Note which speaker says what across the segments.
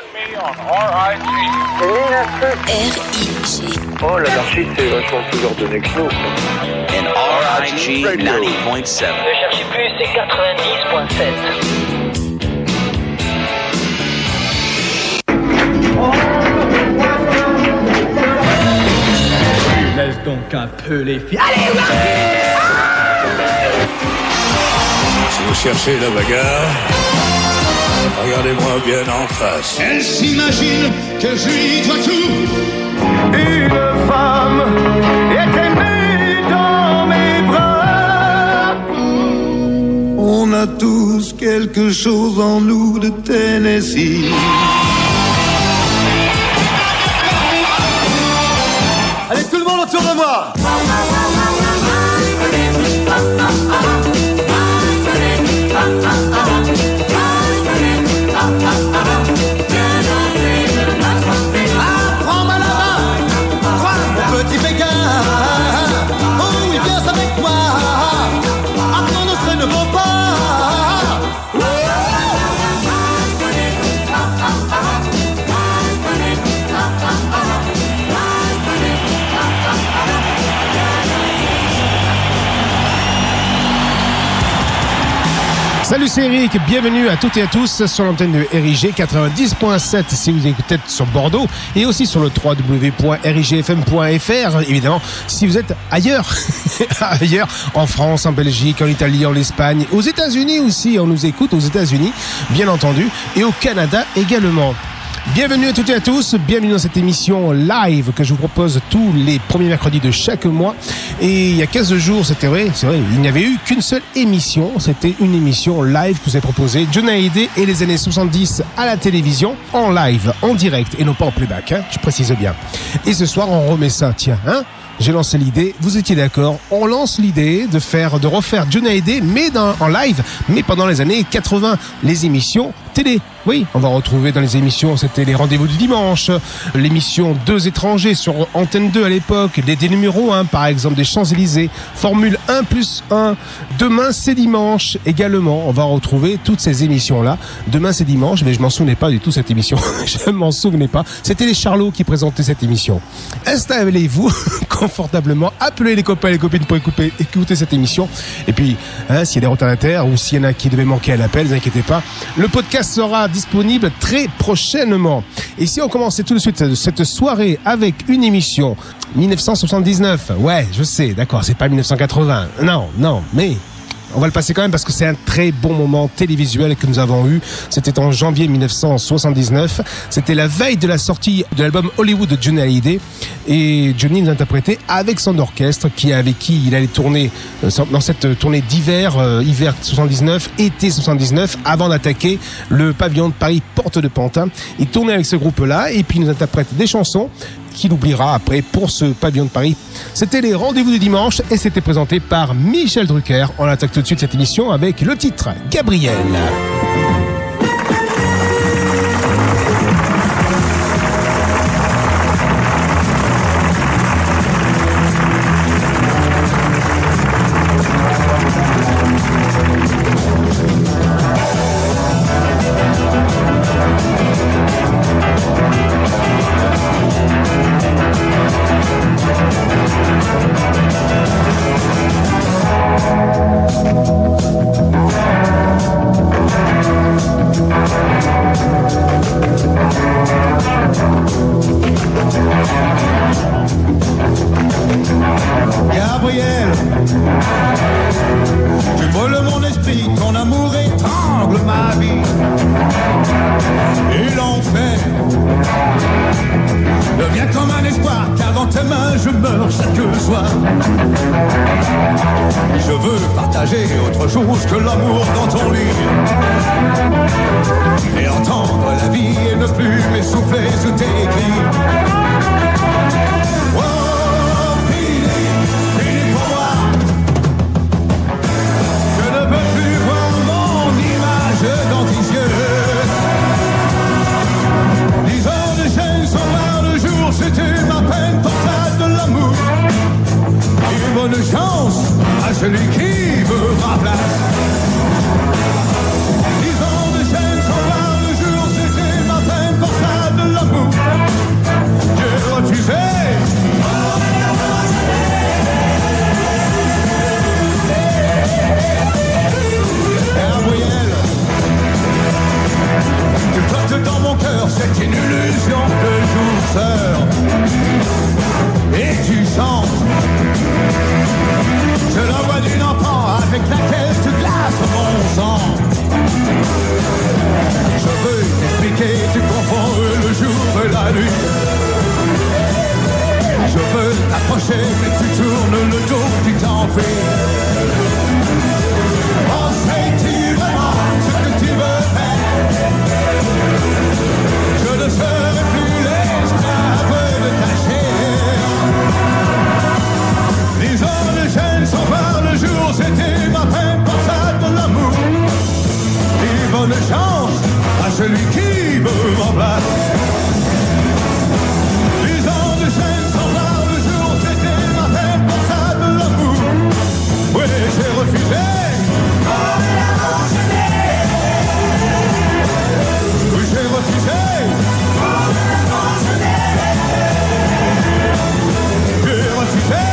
Speaker 1: R.I.G.
Speaker 2: Oh, l'anarchie, c'est vachement plus ordonné que nous.
Speaker 3: And R.I.G. 90.7.
Speaker 4: Ne cherchez plus, c'est 90.7.
Speaker 5: Laisse donc un peu les filles. Allez,
Speaker 6: si vous cherchez la bagarre, regardez-moi bien en face.
Speaker 7: Elle s'imagine que je lui dois tout.
Speaker 8: Une femme était née dans mes bras.
Speaker 6: On a tous quelque chose en nous de Tennessee.
Speaker 8: Allez, tout le monde autour de moi.
Speaker 7: Prends-moi la main, toi, mon petit Pékin. Oh oui, viens avec moi. Apprends nos très nouveaux pas.
Speaker 9: Salut, c'est Eric, bienvenue à toutes et à tous sur l'antenne de RIG 90.7 si vous écoutez sur Bordeaux et aussi sur le www.rigfm.fr évidemment si vous êtes ailleurs, ailleurs en France, en Belgique, en Italie, en Espagne, aux États-Unis aussi, on nous écoute aux États-Unis bien entendu et au Canada également. Bienvenue à toutes et à tous, bienvenue dans cette émission live que je vous propose tous les premiers mercredis de chaque mois. Et il y a 15 jours, c'est vrai, il n'y avait eu qu'une seule émission, c'était une émission live que vous avez proposée, Johnny Hallyday et les années 70 à la télévision, en live, en direct et non pas en playback, hein, je précise bien. Et ce soir, on remet ça, tiens, hein. J'ai lancé l'idée, vous étiez d'accord, on lance l'idée de refaire Johnny Hallyday mais en live, mais pendant les années 80, les émissions télé. Oui, on va retrouver dans les émissions, c'était les rendez-vous du dimanche, l'émission 2 étrangers sur Antenne 2 à l'époque, des numéros 1 par exemple des Champs-Élysées, Formule 1+1, Demain c'est dimanche également, on va retrouver toutes ces émissions-là. Demain c'est dimanche, mais je m'en souvenais pas du tout cette émission, je m'en souvenais pas, c'était les Charlots qui présentaient cette émission. Installez-vous confortablement, appelez les copains et les copines pour écouter cette émission, et puis hein, s'il y a des retardataires ou s'il y en a qui devaient manquer à l'appel, ne vous inquiétez pas, le podcast sera disponible très prochainement. Et si on commençait tout de suite cette soirée avec une émission 1979, ouais, je sais, d'accord, c'est pas 1980, non, mais on va le passer quand même parce que c'est un très bon moment télévisuel que nous avons eu. C'était en janvier 1979. C'était la veille de la sortie de l'album Hollywood de Johnny Hallyday. Et Johnny nous interprétait avec son orchestre avec qui il allait tourner dans cette tournée d'hiver, hiver 79, été 79, avant d'attaquer le pavillon de Paris, Porte de Pantin. Il tournait avec ce groupe-là et puis il nous interprète des chansons qu'il oubliera après pour ce pavillon de Paris. C'était les rendez-vous du dimanche et c'était présenté par Michel Drucker. On attaque tout de suite cette émission avec le titre Gabriel.
Speaker 7: Disons de chaîne sans voir le jour, c'était ma peine. c'est une illusion de douceur. Et tu chantes. Je la voix d'une enfant avec laquelle tu glaces mon sang. Je veux t'expliquer, tu confonds le jour et la nuit. Je veux t'approcher, mais tu tournes le dos, tu t'enfuis. Oh, sais-tu vraiment ce que tu veux faire? Je ne serai plus l'esclave de ta chair. Les hommes gênent sans voir le jour, c'était ma peine pour ça de l'amour. Et bonne chance à celui qui me remplace. Les hommes gênent sans voir le jour, c'était ma peine pour ça de l'amour. Oui, j'ai refusé. Oui, j'ai refusé. J'ai refusé.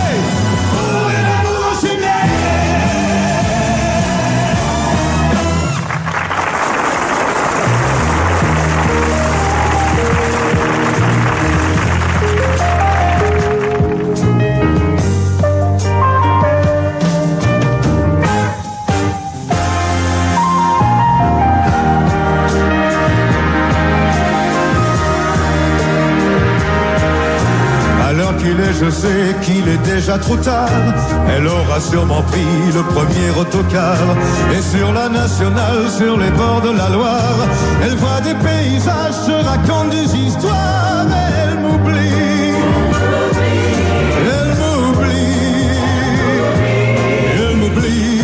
Speaker 7: Je sais qu'il est déjà trop tard. Elle aura sûrement pris le premier autocar. Et sur la nationale, sur les bords de la Loire, elle voit des paysages, se raconte des histoires. Elle m'oublie. Elle m'oublie. Elle m'oublie.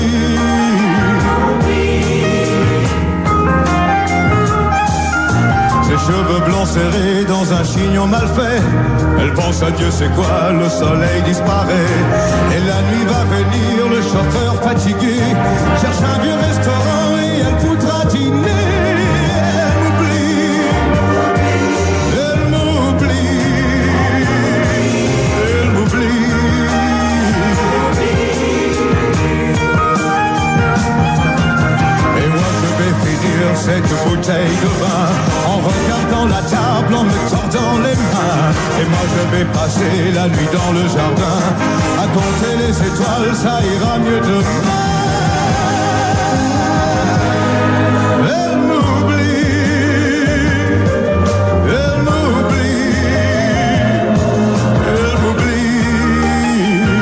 Speaker 7: Ses cheveux blancs serrés dans un chignon mal fait. Elle pense à Dieu, c'est quoi, le soleil disparaît. Et la nuit va venir, le chauffeur fatigué cherche un vieux restaurant et elle voudra dîner. Elle m'oublie. Elle m'oublie. Elle m'oublie. Et moi je vais finir cette bouteille de vin en regardant la table, en me tordant les mains. Et moi je vais passer la nuit dans le jardin à compter les étoiles, ça ira mieux demain. Elle m'oublie. Elle m'oublie. Elle m'oublie.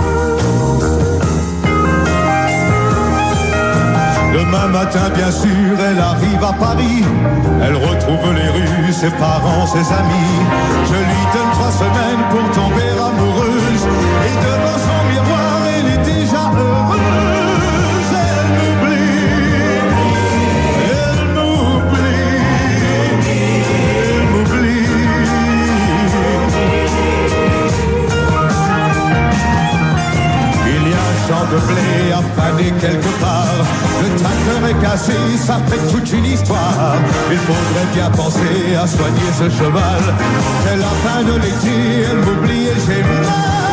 Speaker 7: Demain matin bien sûr elle arrive à Paris. Elle retrouve les rues, ses parents, ses amis. Je lui donne 3 semaines pour tomber amoureuse. Et devant son miroir, elle est déjà heureuse. Elle m'oublie. Elle m'oublie. Elle m'oublie. Il y a un champ de blé à faner quelque part. Le tracteur est cassé, ça fait toute une histoire. Il faudrait bien penser à soigner ce cheval. C'est la fin de l'été, elle m'oublie et j'ai mal.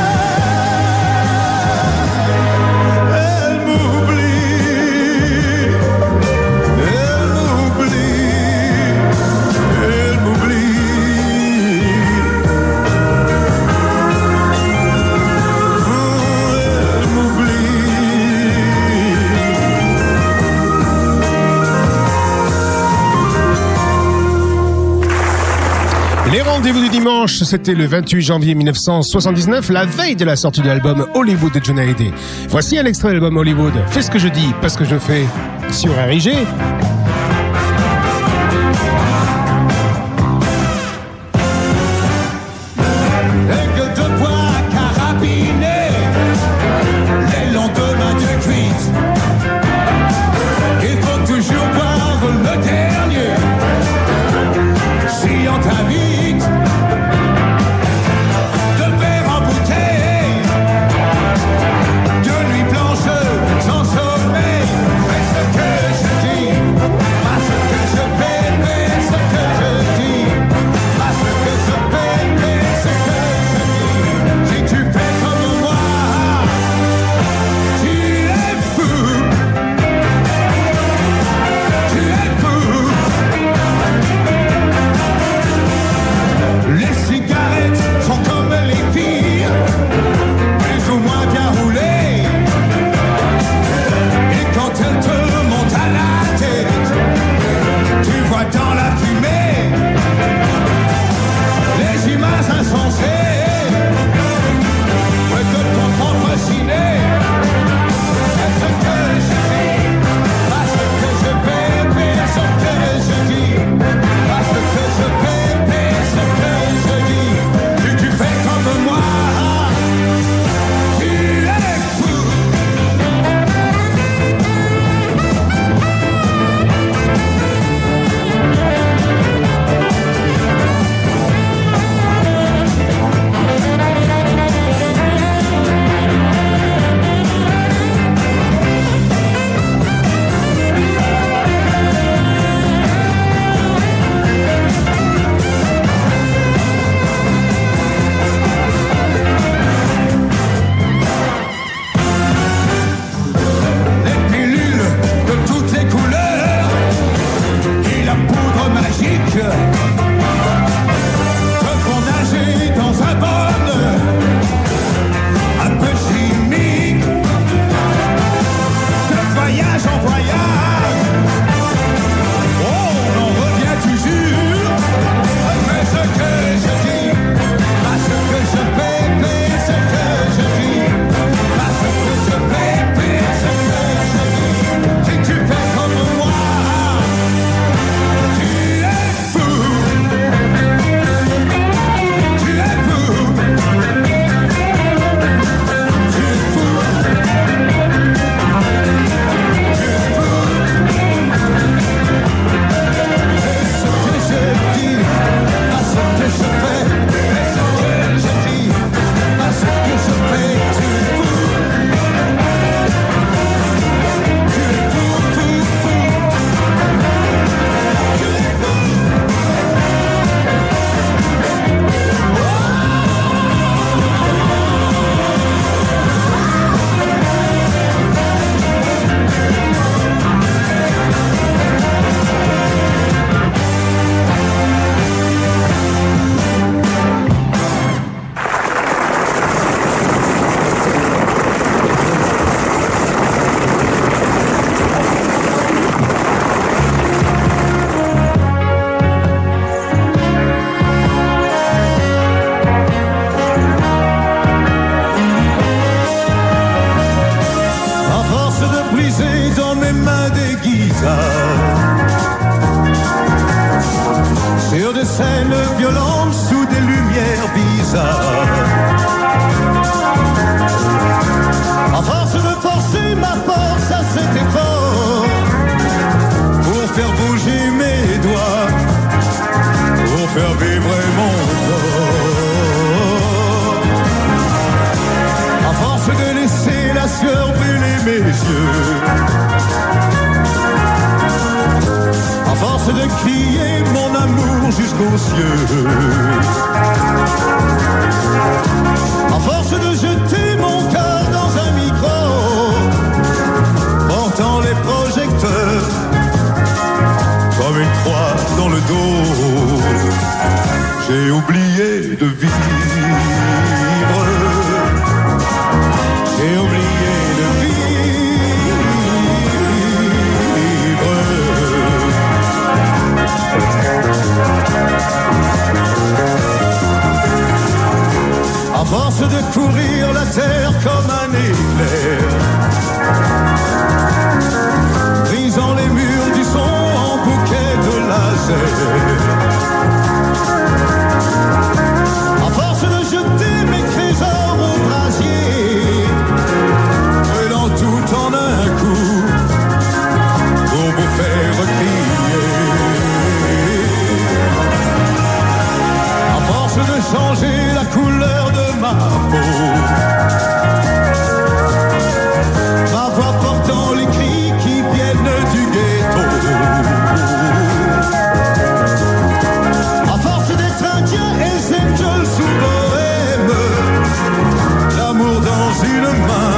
Speaker 7: Elle m'oublie. Elle m'oublie. Elle m'oublie. Elle m'oublie.
Speaker 9: Les rendez-vous du dimanche, c'était le 28 janvier 1979, la veille de la sortie de l'album Hollywood de Johnny Hallyday. Voici un extrait de l'album Hollywood. Fais ce que je dis, pas ce que je fais. Sur RIG.
Speaker 7: Aigle de bois carabiné, les lendemains de cuite. Il faut toujours boire le dernier. Si on t'invite, de verre en bouteille, de nuit blanche sans sommeil. Fais ce que je dis. des scènes violentes sous des lumières bizarres. À force de forcer ma force à cet effort, pour faire bouger mes doigts, pour faire vibrer mon corps. À force de laisser la sueur brûler mes yeux, à force de crier mon amour jusqu'aux cieux, à force de jeter mon cœur dans un micro, portant les projecteurs comme une croix dans le dos, j'ai oublié de vivre. J'ai oublié de vivre. À force de courir la terre comme un éclair, brisant les murs du son en bouquet de laser. À force de jeter mes trésors au brasier, brûlant tout en un coup, pour vous faire crier. À force de changer la couleur de ma peau, ma voix portant les cris qui viennent du ghetto. À force d'être indien et angel sous bohème, l'amour dans une main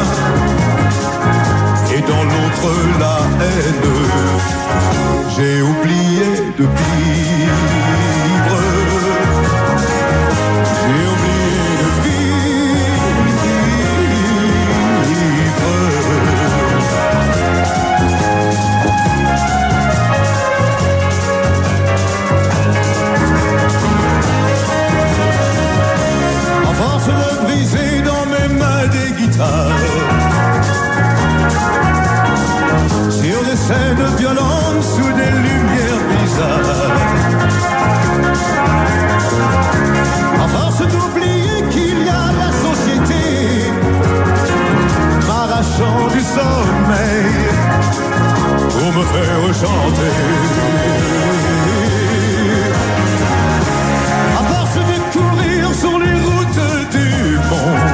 Speaker 7: et dans l'autre la haine, j'ai oublié de vivre. J'ai oublié de vivre. À force de briser dans mes mains des guitares, sur des scènes violentes sous des lumières bizarres, à force d'oublier qu'il y a la société m'arrachant du sommeil pour me faire chanter. À force de courir sur les routes du monde,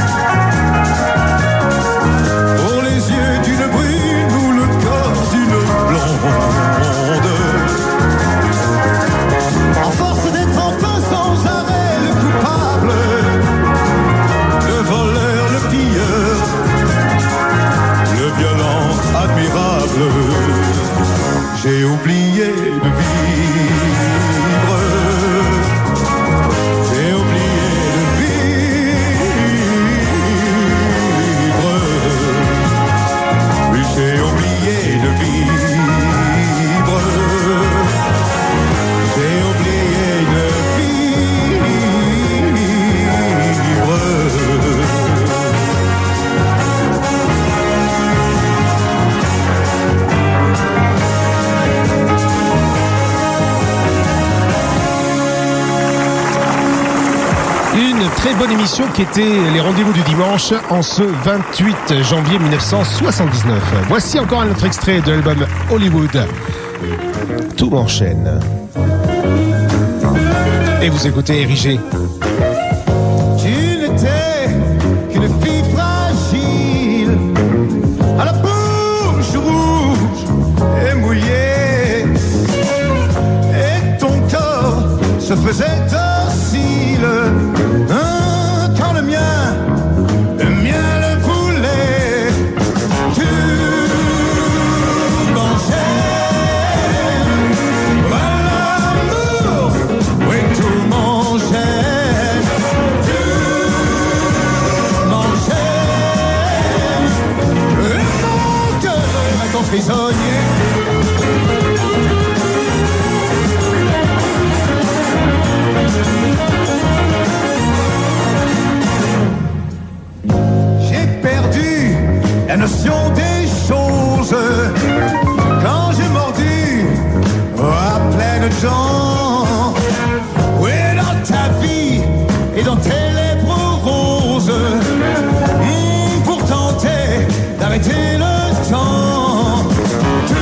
Speaker 7: pour les yeux d'une brune ou le corps d'une blonde, à force d'être enfin sans arrêt le coupable, le voleur, le pilleur, le violent admirable, j'ai oublié de vivre. J'ai oublié de vivre. Oui, j'ai oublié de vivre. J'ai oublié de vivre.
Speaker 9: Une très bonne émission qui était les rendez-vous du dimanche en ce 28 janvier 1979. Voici encore un autre extrait de l'album Hollywood. Tout m'enchaîne. Et vous écoutez Érigé.
Speaker 7: Tu n'étais qu'une fille fragile, à la bouche rouge et mouillée, et ton corps se faisait docile, quand le mien le voulait. Tu m'enchaînes, l'amour, oui, tout m'enchaîne. Tu m'enchaînes, mon cœur est maintenant prisonnier. dans tes lèvres roses, pour tenter d'arrêter le temps. Tu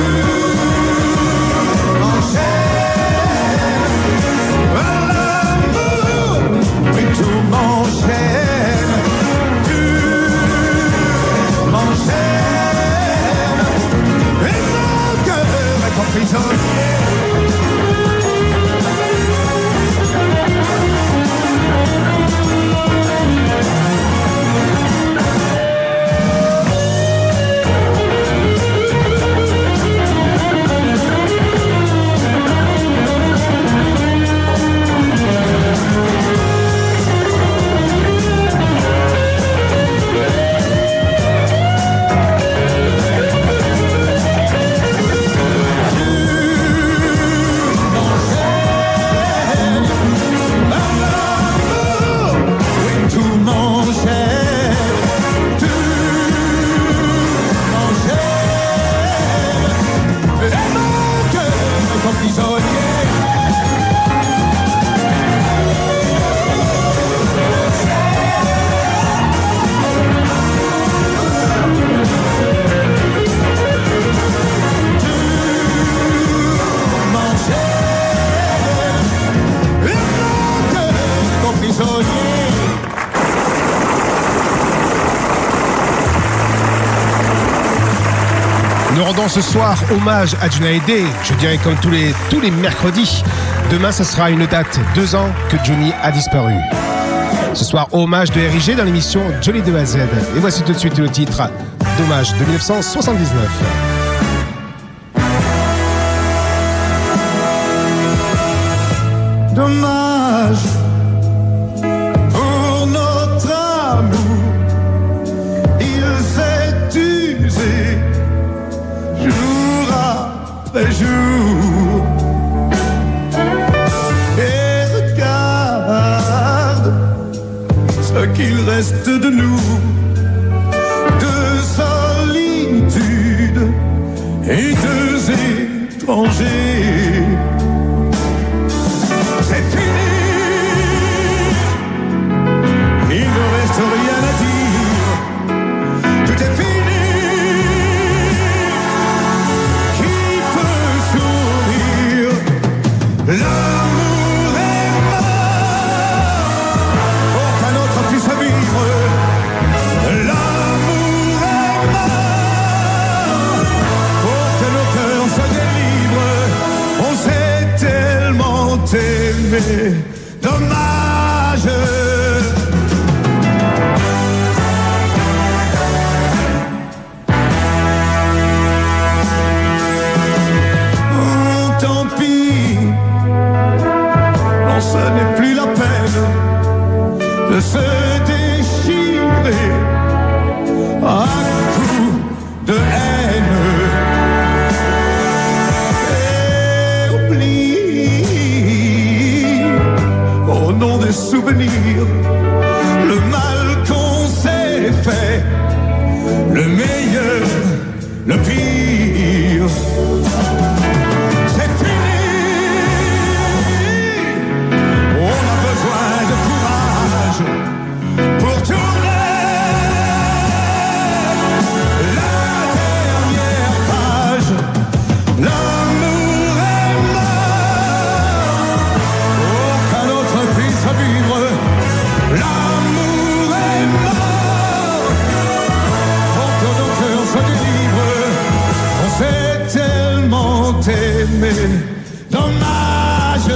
Speaker 7: m'enchaînes à l'amour, oui tout m'enchaîne. Tu m'enchaînes et mon cœur est emprisonné.
Speaker 9: Nous rendons ce soir hommage à Johnny Hallyday, je dirais comme tous les mercredis. Demain, ce sera une date, 2 ans que Johnny a disparu. Ce soir, hommage de RIG dans l'émission Johnny de A à Z. Et voici tout de suite le titre d'hommage de 1979.
Speaker 7: Dommage pour notre amour, il s'est usé jour après jour. Et regarde ce qu'il reste de nous, de solitude et deux étrangers. C'est fini, il ne reste rien à dire, tout est fini. Qui peut sourire? L'amour est mort, pour qu'un autre puisse vivre. L'amour est mort, pour que nos cœurs se délivrent. On s'est tellement aimé, dommage. Oh, tant pis, non, ce n'est plus la peine de se déchirer à coups de haine. Et oublie, au nom des souvenirs, le mal qu'on s'est fait, le meilleur, le pire. C'est fini, on a besoin de courage pour tourner la dernière page. L'amour est mort, pour qu'un autre puisse vivre. L'amour est mort, pour que nos cœurs se délivrent. On s'est tellement aimé, dommage.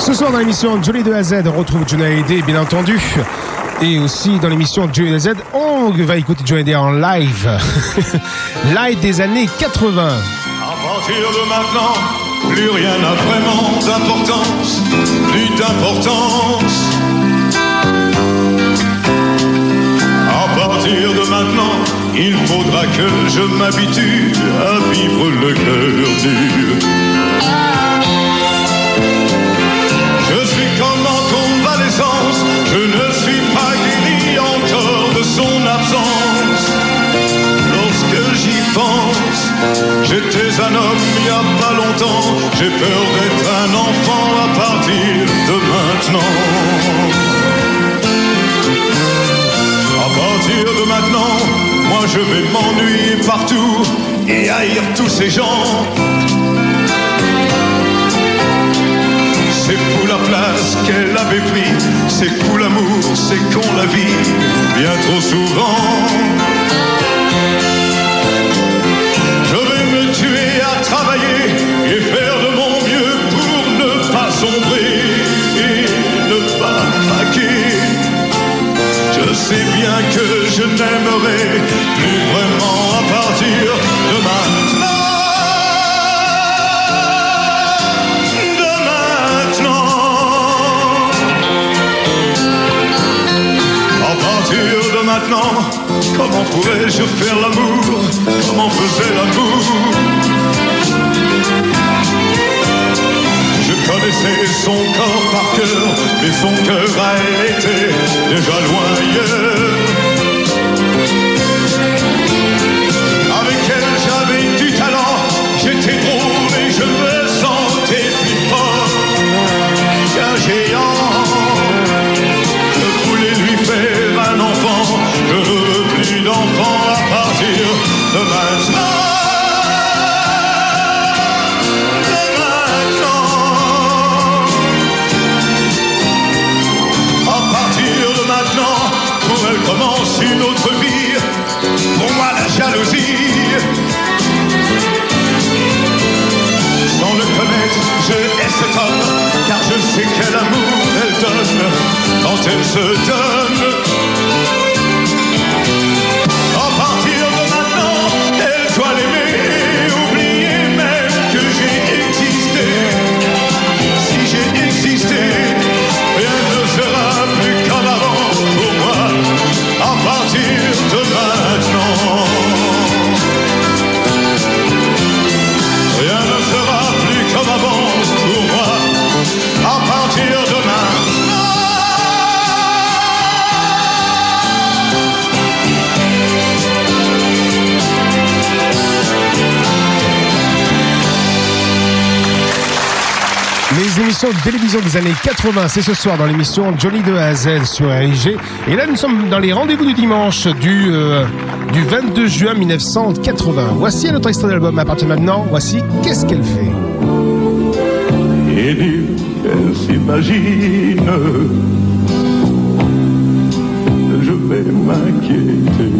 Speaker 9: Ce soir dans l'émission Johnny de A à Z, on retrouve Johnny Hallyday, bien entendu. Et aussi dans l'émission Johnny de A à Z, on va écouter Johnny Hallyday en live. Live des années 80.
Speaker 7: À partir de maintenant, plus rien n'a vraiment d'importance, plus d'importance. À partir de maintenant, il faudra que je m'habitue à vivre le cœur dur. Je suis comme en convalescence, je ne suis pas guéri encore de son absence. Lorsque j'y pense, j'étais un homme il n'y a pas longtemps, j'ai peur d'être un enfant à partir de maintenant. À partir de maintenant, moi je vais m'ennuyer partout et haïr tous ces gens. C'est fou la place qu'elle avait pris, c'est fou l'amour, c'est con la vie, bien trop souvent. Je vais me tuer à travailler et faire de mon mieux pour ne pas sombrer et ne pas craquer. Je sais bien que je n'aimerai plus vraiment à partir de maintenant. Maintenant, comment pourrais-je faire l'amour? Comment faisait l'amour? Je connaissais son corps par cœur, mais son cœur à elle était déjà loin ailleurs. Avec elle j'avais du talent, j'étais drôle et je me sentais plus fort qu'un géant. Je voulais lui faire un enfant, je ne veux plus d'enfants à partir de maintenant. De maintenant. À partir de maintenant, pour elle commence une autre vie. Pour moi la jalousie. Sans le connaître, je hais cet homme, car je sais quel amour elle donne quand elle se donne. À partir de maintenant, elle doit l'aimer et oublier même que j'ai existé. Si j'ai existé, rien ne sera plus comme avant pour moi. À partir de maintenant, rien ne sera plus comme avant pour moi. À partir de maintenant.
Speaker 9: Les émissions de télévision des années 80, c'est ce soir dans l'émission Johnny de A à Z sur RIG. Et là, nous sommes dans les rendez-vous du dimanche du 22 juin 1980. Voici notre extrait d'album à partir de maintenant. Voici Qu'est-ce qu'elle fait.
Speaker 7: Et dire qu'elle s'imagine, je vais m'inquiéter.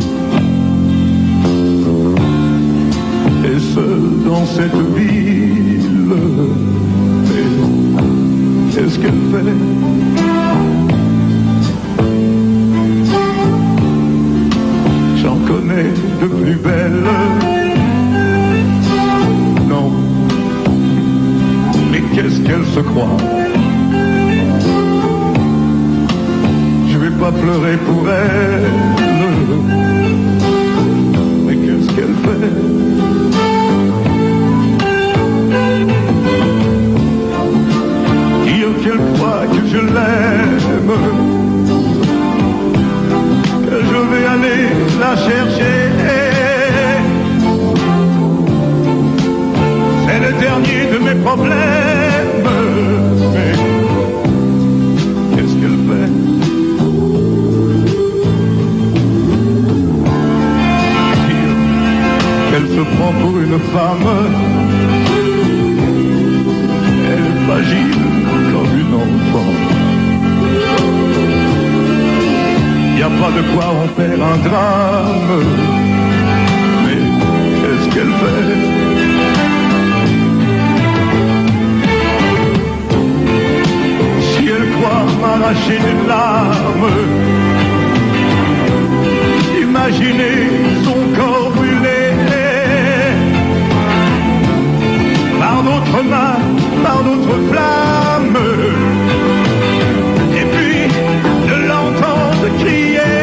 Speaker 7: Et seul dans cette ville, qu'est-ce qu'elle fait? J'en connais de plus belles. Non, mais qu'est-ce qu'elle se croit? Je vais pas pleurer pour elle. Mais qu'est-ce qu'elle fait? Quelquefois que je l'aime, que je vais aller la chercher. C'est le dernier de mes problèmes. Mais qu'est-ce qu'elle fait? Qu'elle se prend pour une femme. Elle est fragile comme une enfant. Y a pas de quoi en faire un drame. Mais qu'est-ce qu'elle fait?
Speaker 8: notre flamme, et puis de l'entendre crier,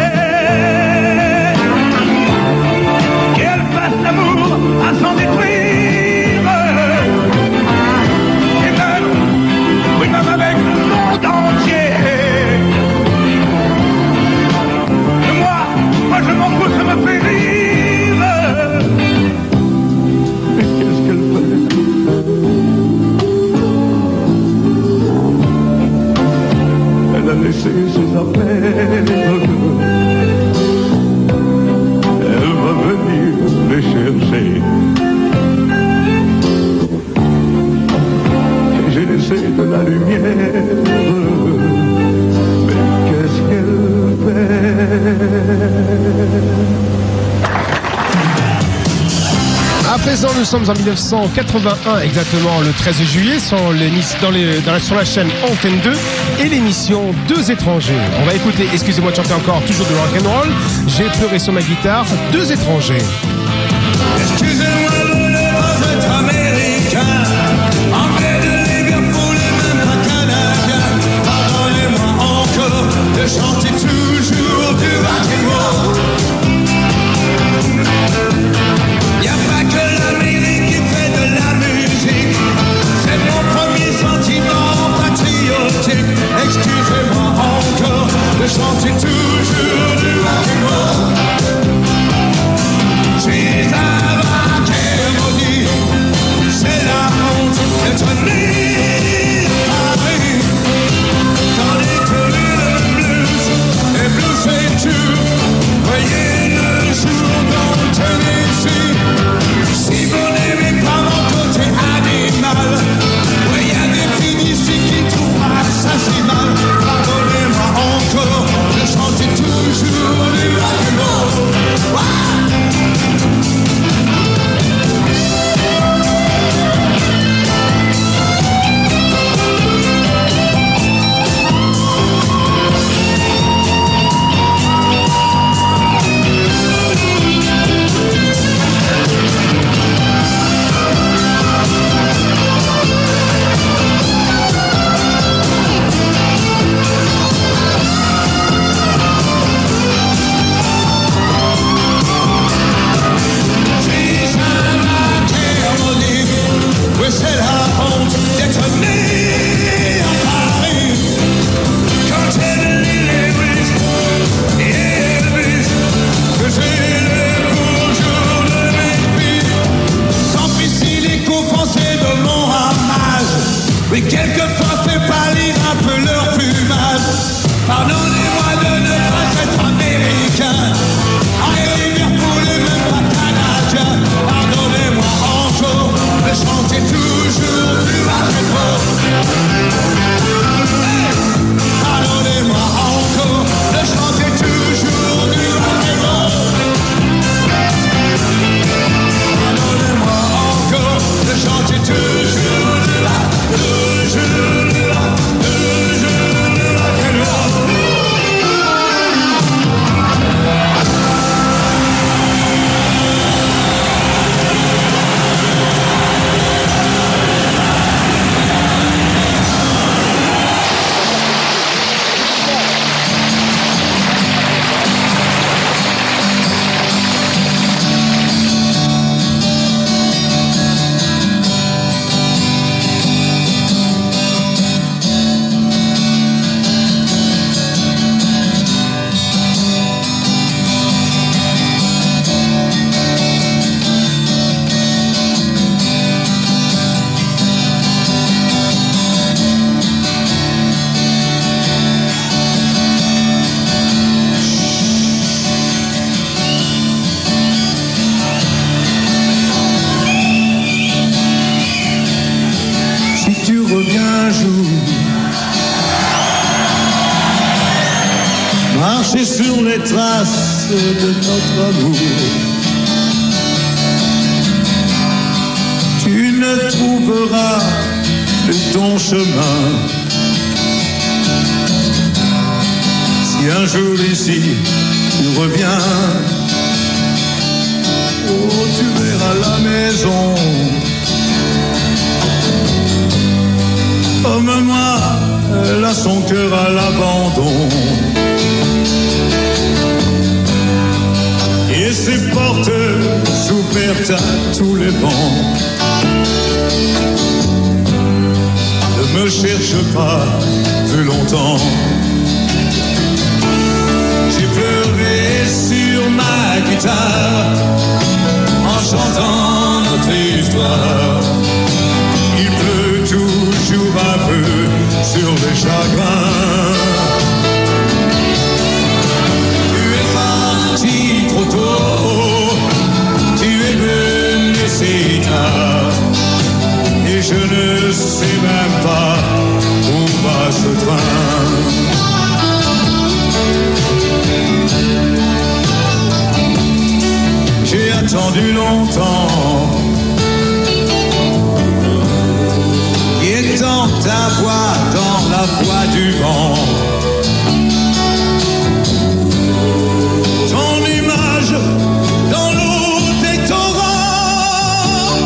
Speaker 8: qu'elle fasse l'amour à s'en détruire, et même, oui même avec le monde entier. Moi je m'en fous, ça me fait rire. Mais qu'est-ce qu'elle fait? Elle a laissé ses affaires. Elle va venir les chercher. Et j'ai laissé de la lumière. Mais qu'est-ce qu'elle fait?
Speaker 9: À présent, nous sommes en 1981, exactement le 13 juillet, sur la chaîne Antenne 2 et l'émission Deux étrangers. On va écouter, excusez-moi de chanter encore, toujours de rock'n'roll. J'ai pleuré sur ma guitare, Deux étrangers.
Speaker 7: Excusez-moi de ne pas être américain, anglais de Liverpool et même pas canadien. Pardonnez-moi encore de chanter toujours du rock'n'roll. Y'a pas que l'Amérique qui fait de la musique, c'est mon premier sentiment patriotique. Excusez-moi encore de chanter toujours du rock'n'roll. She's a rock'n'roll, c'est la honte d'être né à Paris. Dans les collines de blues, et blues c'est tout. Voyez le jour dans Tennessee. Si vous n'aimez pas mon côté animal, oui, y a des filles ici qui trouvent pas ça si mal. Pardonnez-moi encore de chanter toujours du rock'n'roll. C'est la honte d'être né à Paris. Quand Ellie Lewis et Elvis faisaient les beaux jours de mes filles. Tant pis si l'écho français de mon ramage, oui, quelquefois fait pâlir un peu leur plumage. Pardonnez-moi de ne pas être américain, en Liverpool et même pas canadien. Pardonnez-moi encore de chanter toujours du rock'n'roll. Hey! Pardonnez-moi encore de chanter toujours du rock'n'roll. Pardonnez-moi encore de chanter toujours du rock'n'roll. Marcher sur les traces de notre amour. Tu ne trouveras plus ton chemin. Si un jour ici tu reviens, oh, tu verras la maison Comme moi, elle a son cœur à l'abandon. Et ses portes s'ouvertes à tous les vents. Ne me cherche pas plus longtemps. J'ai pleuré sur ma guitare en chantant notre histoire. Il pleut toujours un peu sur les chagrins. Tu es parti trop tôt, tu es venu si tard, et je ne sais même pas où va ce train. J'ai attendu longtemps, étant ta voix dans la voix du vent. Ton image dans l'eau des torrents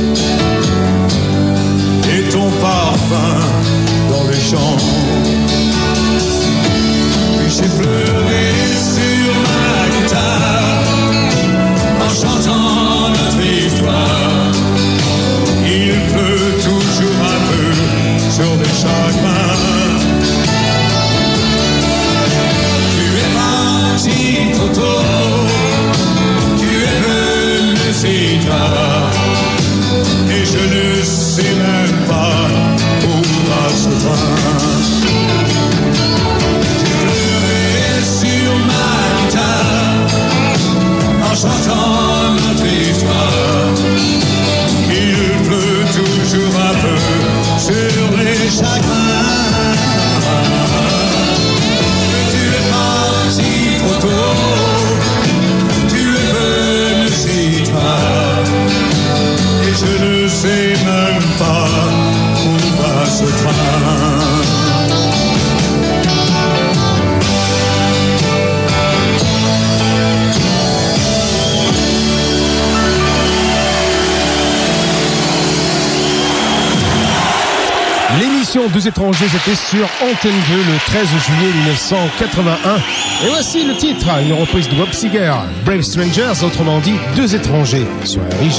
Speaker 7: et ton parfum dans les champs. Puis j'ai pleuré sur ma guitare en chantant notre histoire. Il pleut toujours un peu sur les chagrins. Tu es parti trop tôt, tu es venu si tard, et je ne sais même pas où va ce train. J'ai pleuré sur ma guitare en chantant notre histoire. Il pleut toujours un peu sur les chagrins. Tu es parti trop tôt, tu es venu si tard, et je ne sais même pas où va ce train.
Speaker 9: L'émission Deux étrangers, c'était sur Antenne 2 le 13 juillet 1981. Et voici le titre, une reprise de Bob Seger, Brave Strangers, autrement dit Deux étrangers, sur RIG.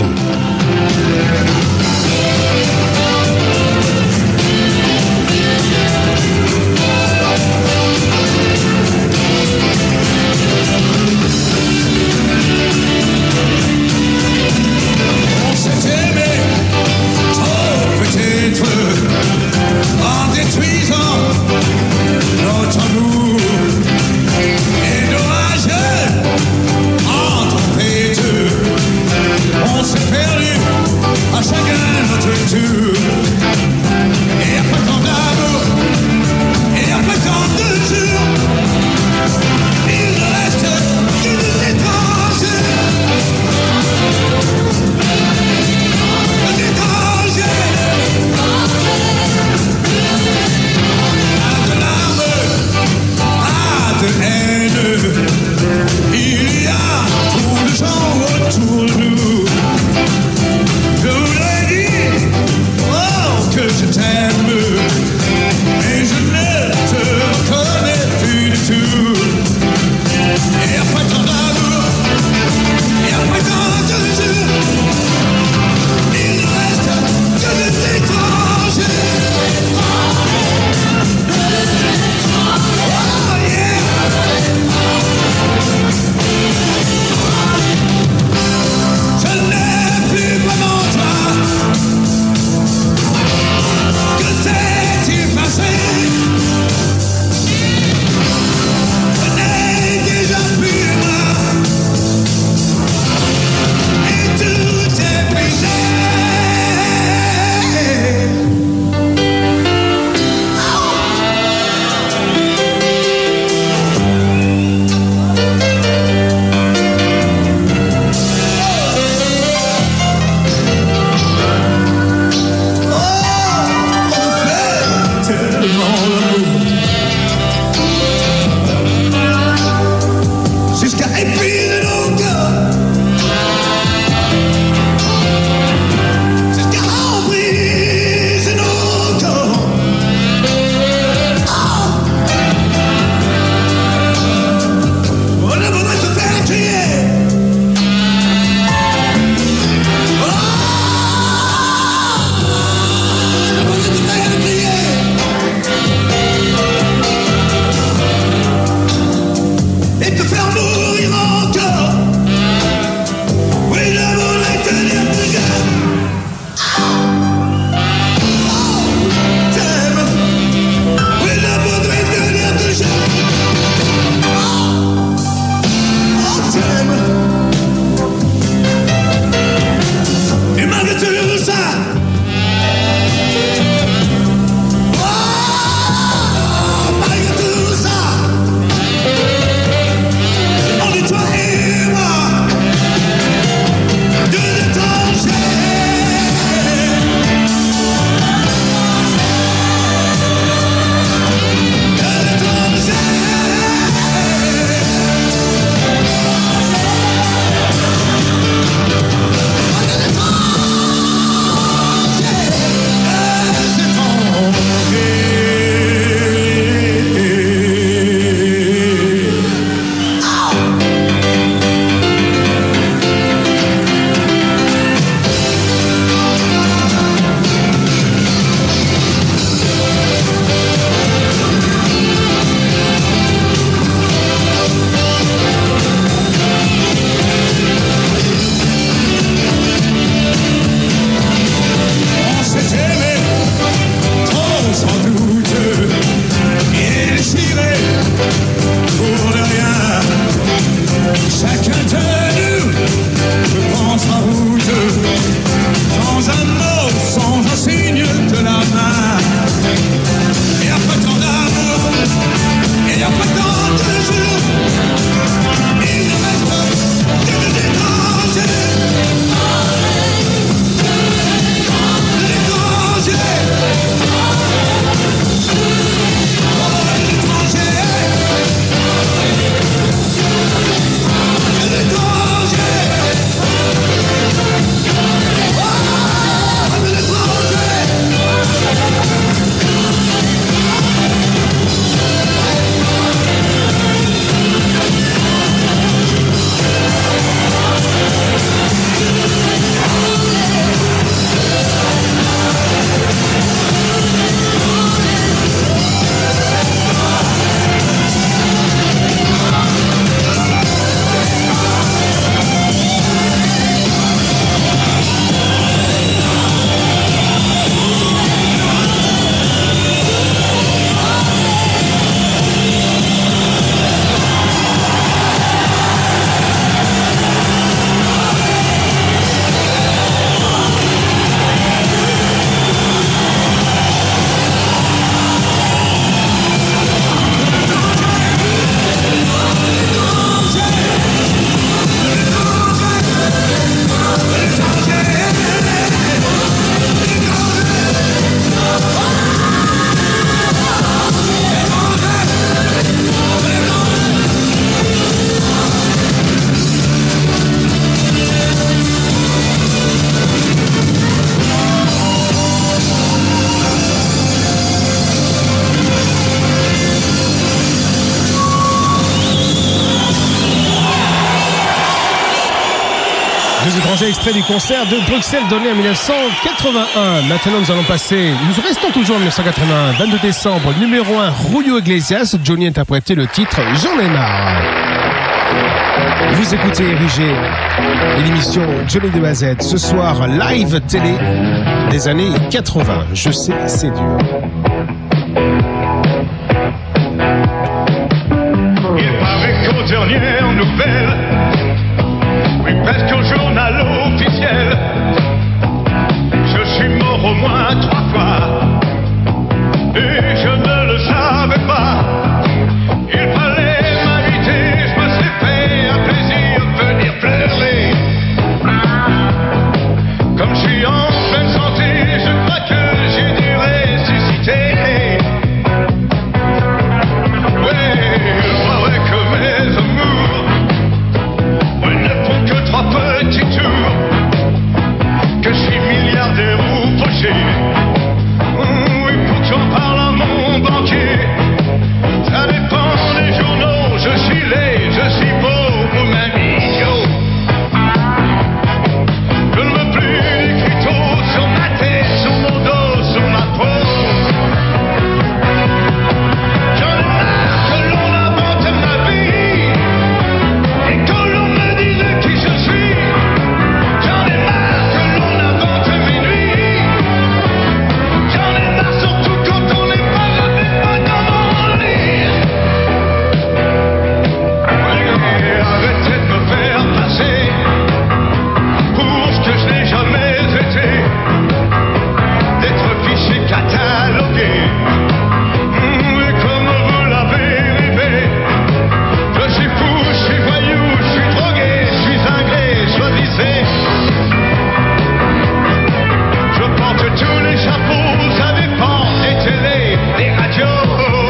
Speaker 7: En détruisant notre amour et l'orage entre les deux, on s'est perdu à chacun notre tour. Et après tant d'amour, et après tant de jours, il ne reste que des étrangers. Des étrangers. De haine, il y a trop de gens autour de nous. Je voudrais dire, oh, que je t'aime, mais je ne te reconnais plus du tout. Et après tant d'amour, et après tant de jours, il ne reste que des étrangers. Je n'ai plus vraiment toi.
Speaker 9: Étranger, extrait du concert de Bruxelles donné en 1981. Maintenant, nous allons passer, nous restons toujours en 1981, 22 décembre, numéro 1, Julio Iglesias. Johnny interprétait le titre J'en ai marre. Vous écoutez Érigé et l'émission Johnny de A à Z. Ce soir, live télé des années 80. Je sais, c'est dur.
Speaker 7: Il paraît qu'aux dernières nouvelles, oui, presque au journal officiel, je suis mort au moins 3 fois et je ne le savais pas. Il fallait m'inviter, je me serais fait un plaisir de venir pleurer. Comme je suis en pleine santé, je crois que j'ai dû ressusciter. Ouais, que mes amours ne font que 3 petits tours, que je suis milliardaire ou fauché. Oui, faut que j'en parle à mon banquier. Ça dépend des journaux, je suis laid, je suis pauvre ou même idiot. Je ne veux plus d'écriteaux sur ma tête, sur mon dos, sur ma peau. J'en ai marre que l'on invente ma vie et que l'on me dise qui je suis. J'en ai marre que l'on invente mes nuits. J'en ai marre surtout quand on n'est pas avec moi dans mon lit. Arrêtez de me faire passer pour ce que je n'ai jamais été, d'être fiché, catalogué. Et comme vous l'avez rêvé, je suis fou, je suis voyou, je suis drogué, je suis cinglé, choisissez. Je porte tous les chapeaux, ça dépend des télés, des radios.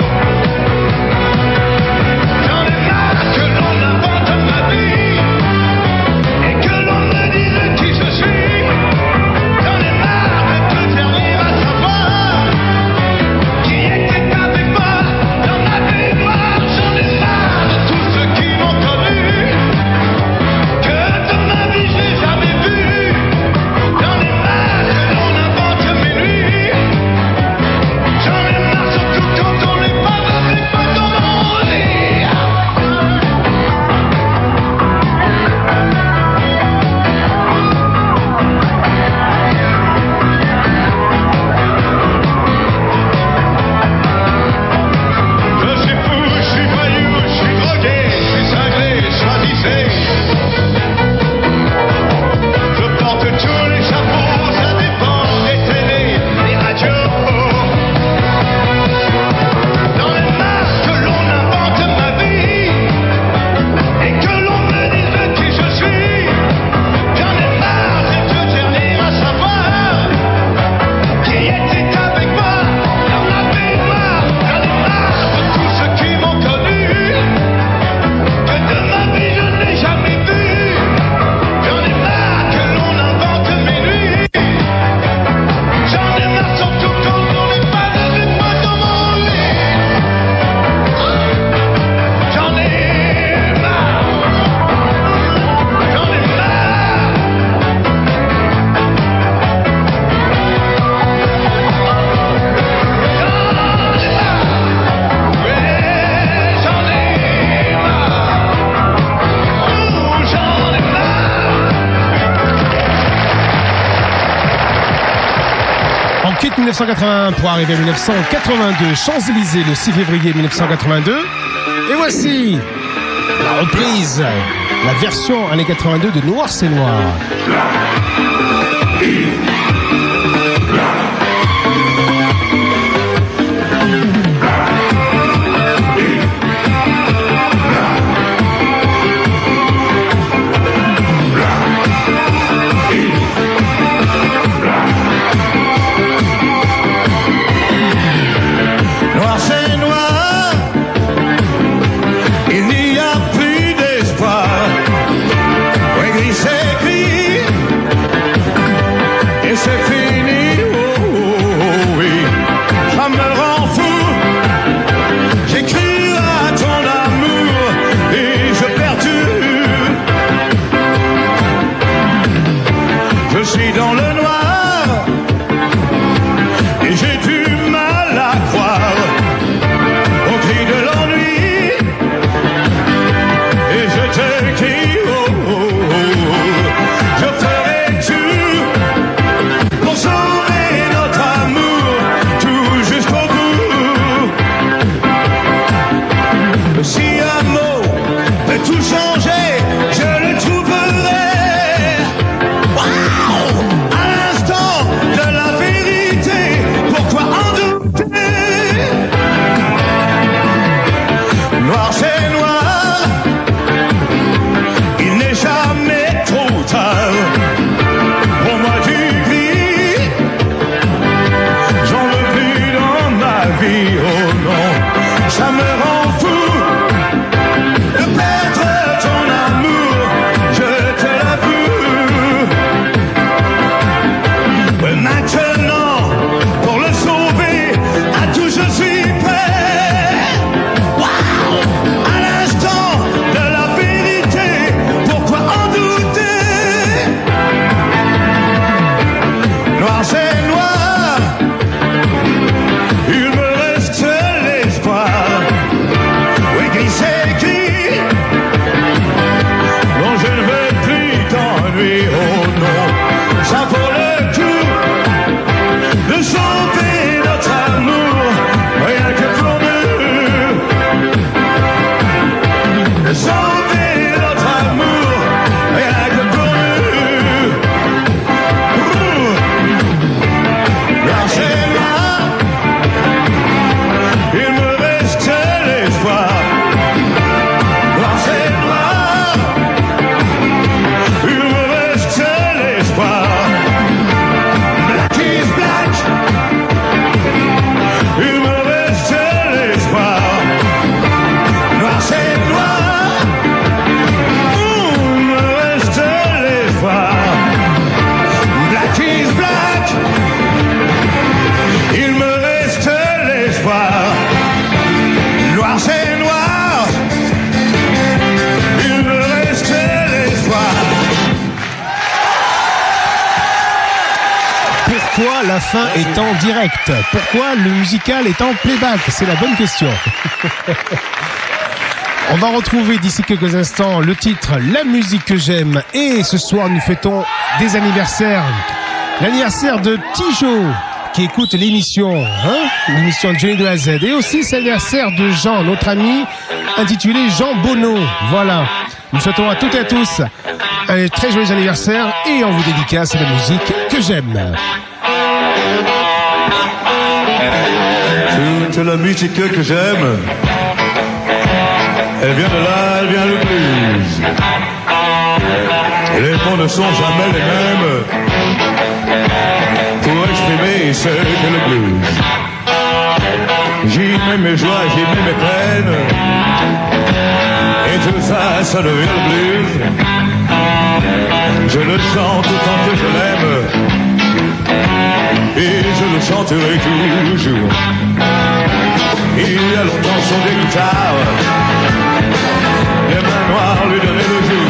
Speaker 7: J'en ai marre que l'on invente ma vie et que l'on me dise qui je suis. J'en ai marre d'être le dernier à savoir qui était avec moi dans ma mémoire. J'en ai marre de tous ceux qui m'ont connu, que de ma vie je n'ai jamais vu. J'en ai marre que l'on invente mes nuits. J'en ai marre surtout quand on n'est pas avec moi dans mon lit. Je suis fou, je suis voyou, je suis drogué, je suis cinglé, choisissez. Je porte tous les chapeaux, ça dépend des télés, des radios. J'en ai marre que l'on invente ma vie et que l'on me dise qui je suis. J'en ai marre d'être le dernier à savoir qui était avec moi dans ma mémoire. J'en ai marre de tous ceux qui m'ont connu, que de ma vie je n'ai jamais vu. J'en ai marre que l'on invente mes nuits. J'en ai marre surtout quand on n'est pas avec moi dans mon lit. J'en ai marre. J'en ai marre.
Speaker 9: On quitte 1981 pour arriver à 1982. Champs-Élysées, le 6 février 1982. Et voici la reprise, la version années 82 de Noir c'est Noir.
Speaker 7: Noir c'est noir, il n'y a plus d'espoir. Oui, gris c'est gris, vie, oh non, ça me rend fou de perdre ton amour, je te l'avoue. Maintenant, pour le sauver, à tout je suis prêt. Wow! À l'instant de la vérité, pourquoi en douter? Noir c'est noir, il me reste l'espoir. Oui, gris c'est gris, non je ne veux plus t'ennuyer, oh non, ça vaut le coup de sauver notre amour, rien que pour nous. De sauver notre amour, rien que pour nous. Noir c'est noir, il me reste l'espoir. Noir c'est noir, il me reste l'espoir. Black is black, il me reste l'espoir. Noir c'est noir, il me reste l'espoir. Black is black, il me reste l'espoir. Noir c'est noir, il me reste l'espoir.
Speaker 9: Pourquoi la fin est en direct? Pourquoi le musical est en playback? C'est la bonne question. On va retrouver d'ici quelques instants le titre La musique que j'aime. Et ce soir, nous fêtons des anniversaires. L'anniversaire de Tijo, qui écoute l'émission, l'émission de Johnny de la Z. Et aussi, c'est l'anniversaire de Jean, notre ami, intitulé Jean Bonneau. Voilà. Nous souhaitons à toutes et à tous un très joyeux anniversaire et on vous dédicace la musique que j'aime.
Speaker 7: Toute la musique que j'aime, elle vient de là, elle vient du blues. Et les mots ne sont jamais les mêmes pour exprimer ce qu'est le blues. J'y mets mes joies, j'y mets mes peines, et tout ça, ça devient le blues. Je le chante autant que je l'aime, et je le chanterai toujours. Il y a longtemps sur des guitares, les mains noires lui donnaient le jour,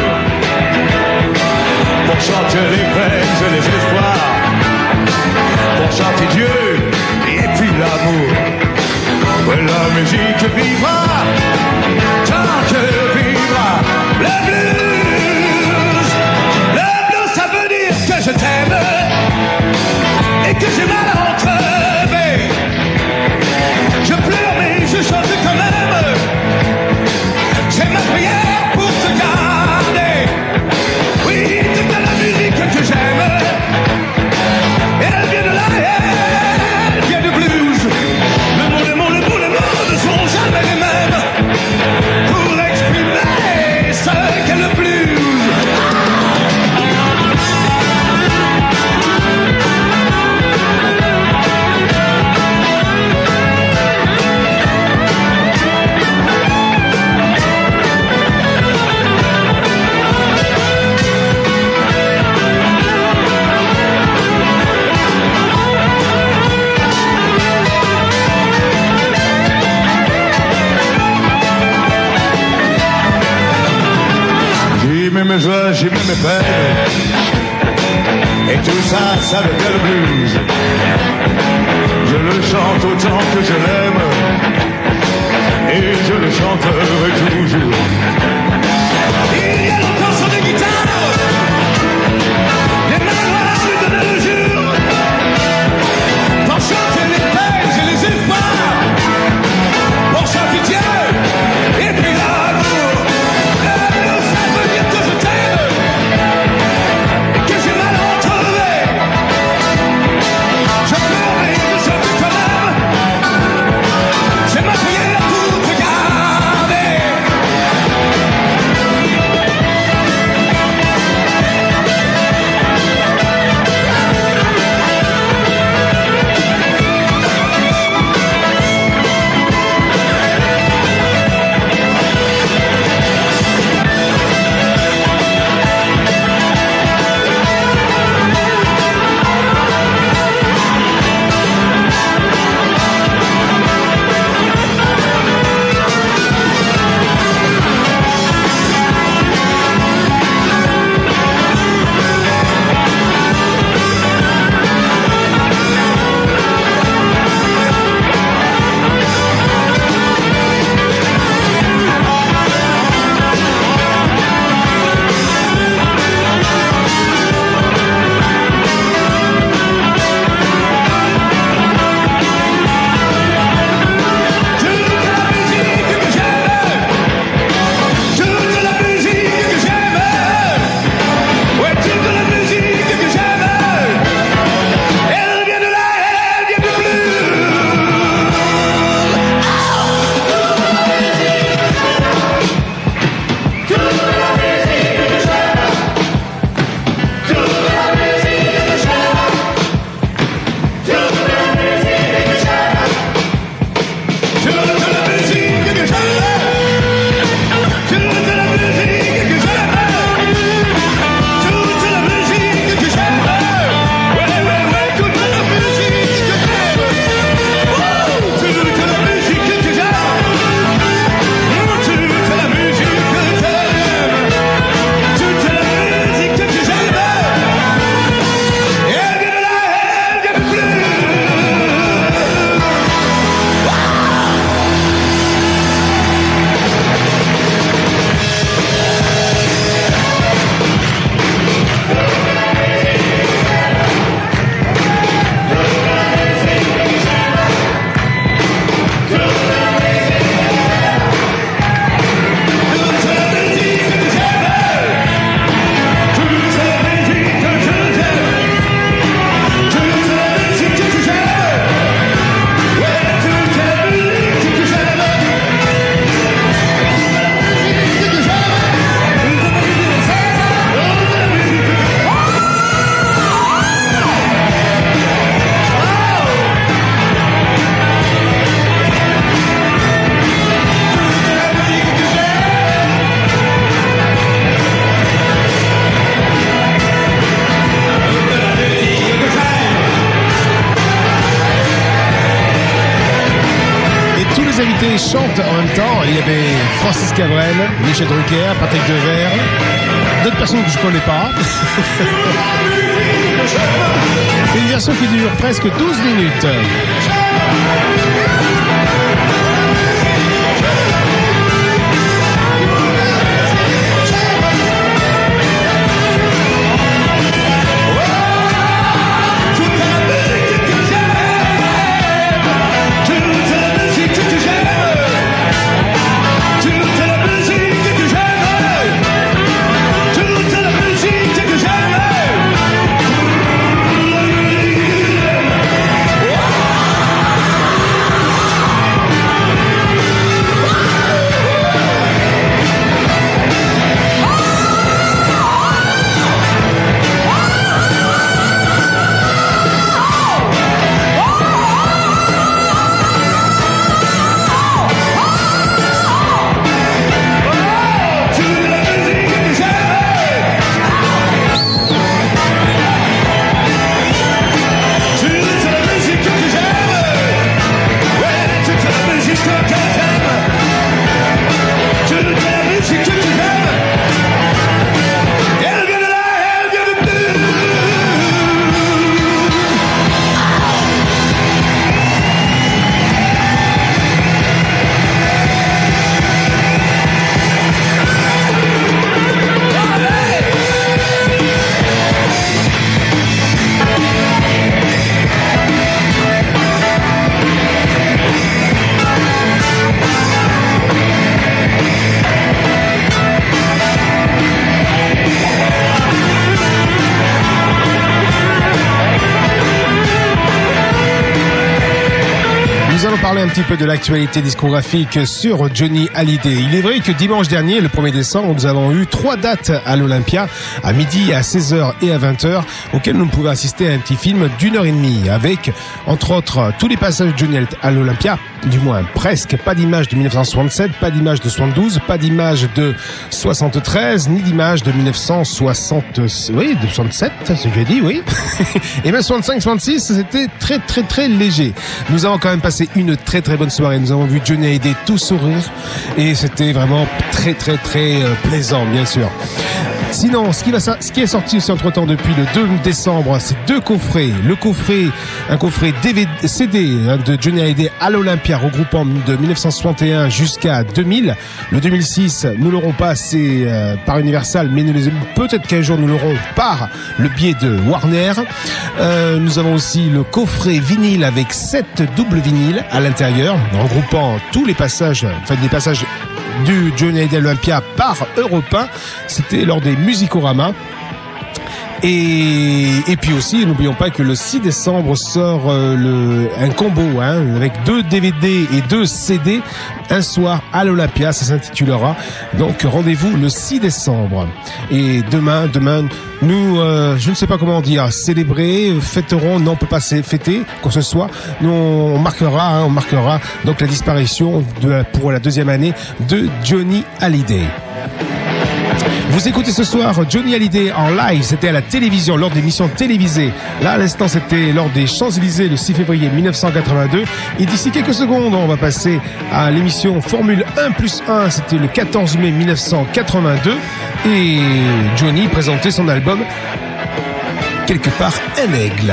Speaker 7: pour chanter les peines et les espoirs, pour chanter Dieu et puis l'amour. Ouais, la musique vivra tant que vivra le blues. Le blues, ça veut dire que je t'aime et que j'ai mal à en crever. Je pleure mais je chante quand même. C'est ma prière pour te garder. Oui, toute la musique que j'aime, elle vient de là, elle vient du blues. Le mots ne sont jamais les mêmes pour exprimer ce qu'est le blues. J'y mets mes joies, j'y mets mes peines, et tout ça, ça devient le blues. Je le chante autant que je l'aime, et je le chanterai toujours. Il y a longtemps sur des guitares, les mains noires lui donnaient le jour, pour chanter les peines et les espoirs, pour chanter Dieu et puis l'amour. Ça veut dire que je t'aime et que j'ai mal entendu. Je pleure mais je chante quand même.
Speaker 9: les invités chantent en même temps. Il y avait Francis Cabrel, Michel Drucker, Patrick Devers, d'autres personnes que je connais pas. Une version qui dure presque 12 minutes. Parler un petit peu de l'actualité discographique sur Johnny Hallyday. Il est vrai que dimanche dernier, le 1er décembre, nous avons eu 3 dates à l'Olympia, à midi, à 16h et à 20h, auxquelles nous pouvons assister à un petit film d'1h30 avec, entre autres, tous les passages de Johnny à l'Olympia, du moins presque, pas d'image de 1967, pas d'image de 72, pas d'image de 73, ni d'image de 1960, oui, de 67, c'est ce que j'ai dit, oui. Et même 65, 66, c'était très, très, très léger. Nous avons quand même passé une très, très bonne soirée. Nous avons vu Johnny Hallyday tout sourire et c'était vraiment très, très, très plaisant, bien sûr. Sinon, ce qui est sorti aussi entre-temps depuis le 2 décembre, c'est 2 coffrets. Un coffret DVD, CD de Johnny Hallyday à l'Olympia, regroupant de 1961 jusqu'à 2000. Le 2006, nous l'aurons pas assez par Universal, mais peut-être qu'un jour nous l'aurons par le biais de Warner. Nous avons aussi le coffret vinyle avec 7 doubles vinyles à l'intérieur, regroupant tous les passages, des passages du Johnny Hallyday Olympia par Europe 1. C'était lors des Musicorama. Et puis aussi, n'oublions pas que le 6 décembre sort un combo avec 2 DVD et 2 CD, un soir à l'Olympia, ça s'intitulera. Donc rendez-vous le 6 décembre. Et demain, nous, je ne sais pas comment dire, célébrer, fêterons, non, on peut pas fêter, quoi que ce soit. Nous, on marquera donc la disparition pour la 2e année de Johnny Hallyday. Vous écoutez ce soir Johnny Hallyday en live, c'était à la télévision, lors d'émissions télévisées. Là, à l'instant, c'était lors des Champs-Élysées le 6 février 1982. Et d'ici quelques secondes, on va passer à l'émission Formule 1+1, c'était le 14 mai 1982. Et Johnny présentait son album Quelque part un aigle.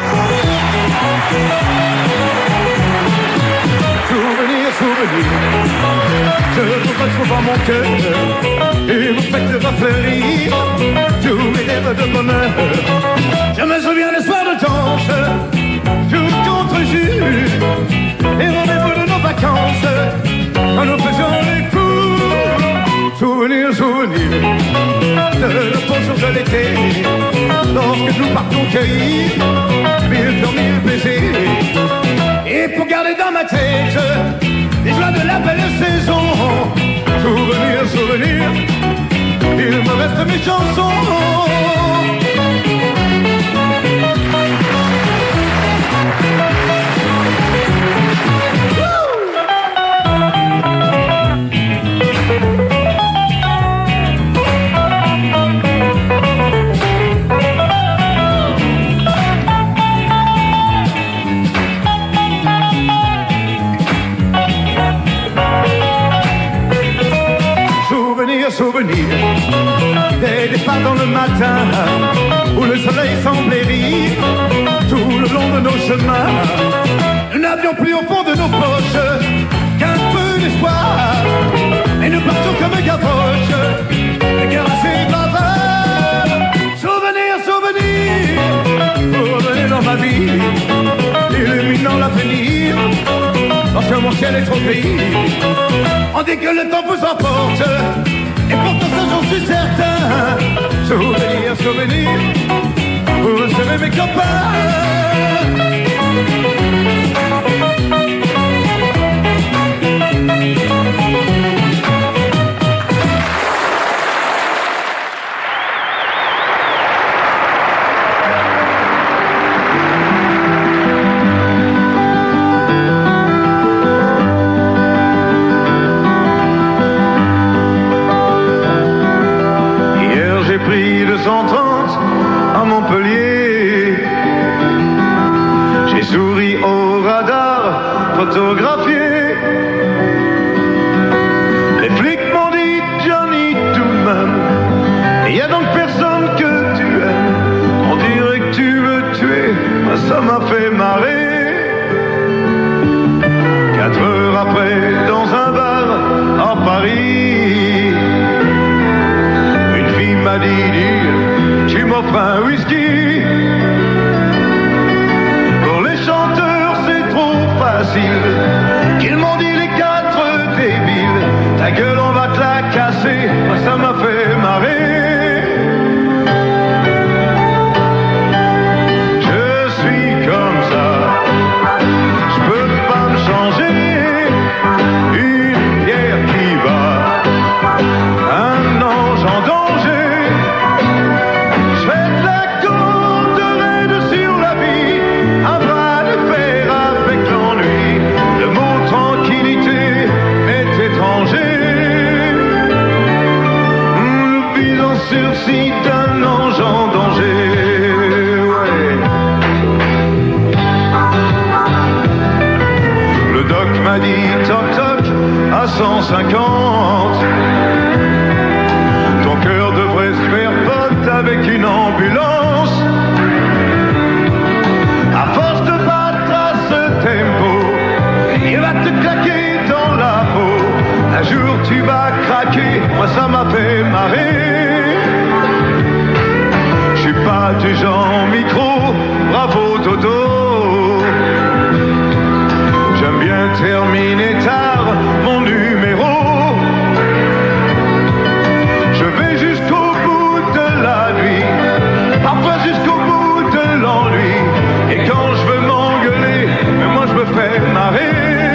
Speaker 1: Je vous retrouve en mon cœur et vous faites refleurir tous mes rêves de bonheur. Je me souviens des soirs de danse, jour contre jour, et rendez-vous de nos vacances, quand nous faisions les fous. Souvenirs de nos beaux jours de l'été, lorsque nous partons cueillir mille plaisirs. Et pour garder dans ma tête les joies de la belle saison, souvenirs, il me reste mes chansons. souvenirs des départs dans le matin où le soleil semblait rire tout le long de nos chemins. Nous n'avions plus au fond de nos poches qu'un peu d'espoir et nous partons comme un gavroche, le cœur assez bavard. Souvenirs, souvenirs, revenez dans ma vie, illuminant l'avenir. Lorsque mon ciel est trop gris, on dit que le temps vous emporte, et pourtant ça j'en suis certain. Souvenirs, souvenirs, vous serez mes copains.
Speaker 6: Pris 230 à Montpellier. J'ai souri au radar, photographié. Les flics m'ont dit Johnny tout de même, il y a donc personne que tu aimes. On dirait que tu veux tuer, ça m'a fait marrer. 4 heures après, dans un bar à Paris, m'a dit, tu m'offres un whisky. Pour les chanteurs c'est trop facile, qu'ils m'ont dit les 4 débiles. Ta gueule on va te la casser, ça m'a fait marrer. Je suis comme ça, je peux pas me changer. Une pierre qui va, un ange en danger. Sursis d'un ange en danger, ouais. Le doc m'a dit toc toc à 150. Ton cœur devrait se faire pote avec une ambulance. À force de battre à ce tempo, il va te claquer dans la peau. Un jour tu vas craquer, moi ça m'a fait marrer. Je suis pas du genre micro, bravo dodo. J'aime bien terminer tard mon numéro. Je vais jusqu'au bout de la nuit, parfois jusqu'au bout de l'ennui. Et quand je veux m'engueuler, moi je me fais marrer.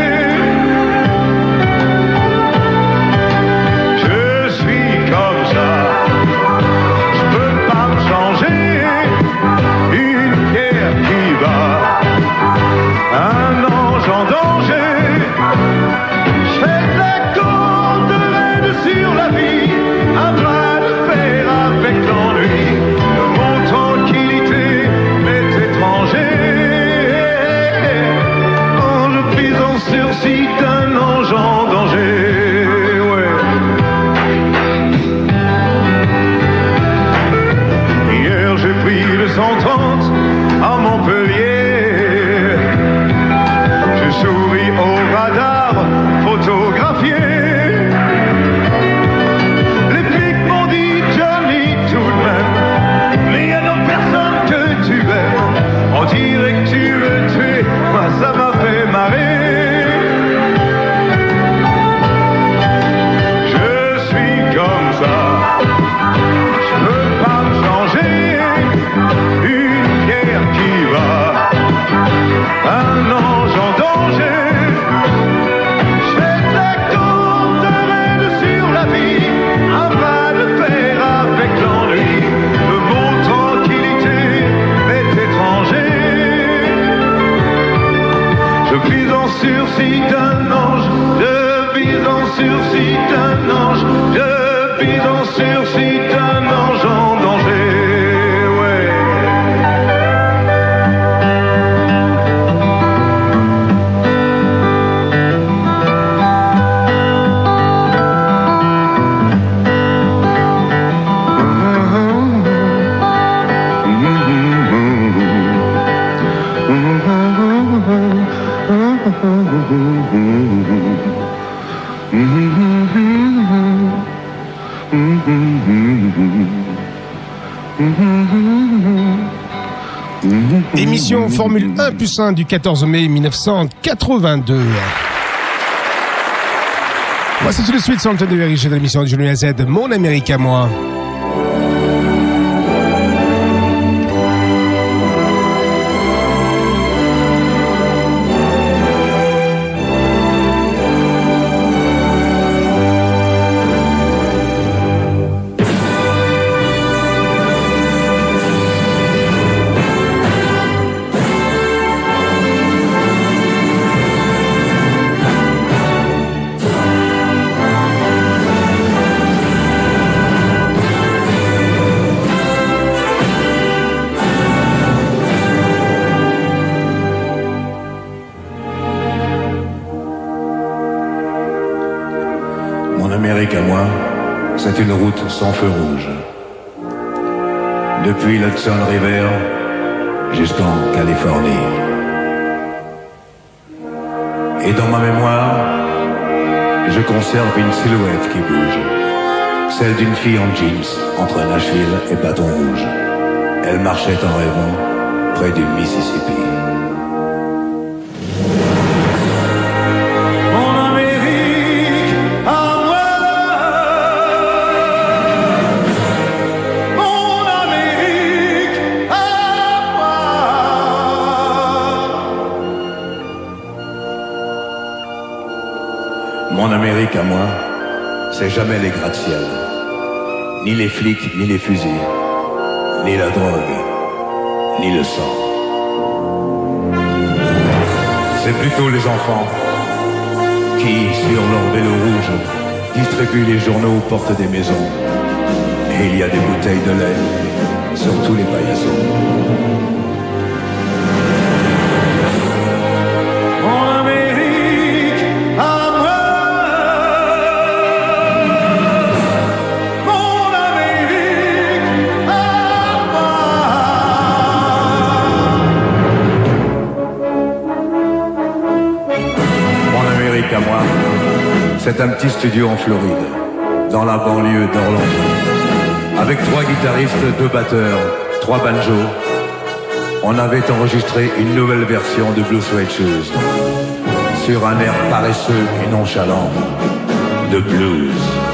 Speaker 6: Je suis comme ça, je peux pas me changer. Une pierre qui va, un ange en danger. Je fais de la corde raide sur la vie, un bras de fer avec l'ennui. Mon tranquillité m'est étranger. Oh, je suis en sursis d'un ange en danger. Ouais. Hier j'ai pris le 130 à Montpellier. Je souris au radar, photographié. Les flics m'ont dit Johnny tout de même, mais y a donc personne que tu aimes. On dirait que tu veux tuer, moi ça m'a fait marrer. Je suis comme ça, je peux pas me changer. Une pierre qui va, un ange en danger. Je fais de la corde raide sur la vie, un bras de fer avec l'ennui. De mon tranquillité m'est étranger. Je vis en sursis d'un ange, je vis en sursis d'un ange, je vis en sursis d'un ange en danger, ouais.
Speaker 9: Émission Formule 1+1 du 14 mai 1982. Voici tout de suite sur l'antenne de VRIG de l'émission de Julien Z, Mon Amérique à moi.
Speaker 10: C'est une route sans feu rouge. Depuis l'Hudson River jusqu'en Californie. Et dans ma mémoire, je conserve une silhouette qui bouge. Celle d'une fille en jeans entre Nashville et Baton Rouge. Elle marchait en rêvant près du Mississippi. Mon Amérique à moi, c'est jamais les gratte-ciel, ni les flics, ni les fusils, ni la drogue, ni le sang. C'est plutôt les enfants qui, sur leur vélo rouge, distribuent les journaux aux portes des maisons. Et il y a des bouteilles de lait sur tous les paillasons. À moi, c'est un petit studio en Floride, dans la banlieue d'Orlando, avec 3 guitaristes, 2 batteurs, 3 banjos. On avait enregistré une nouvelle version de Blue Suede Shoes sur un air paresseux et nonchalant de blues.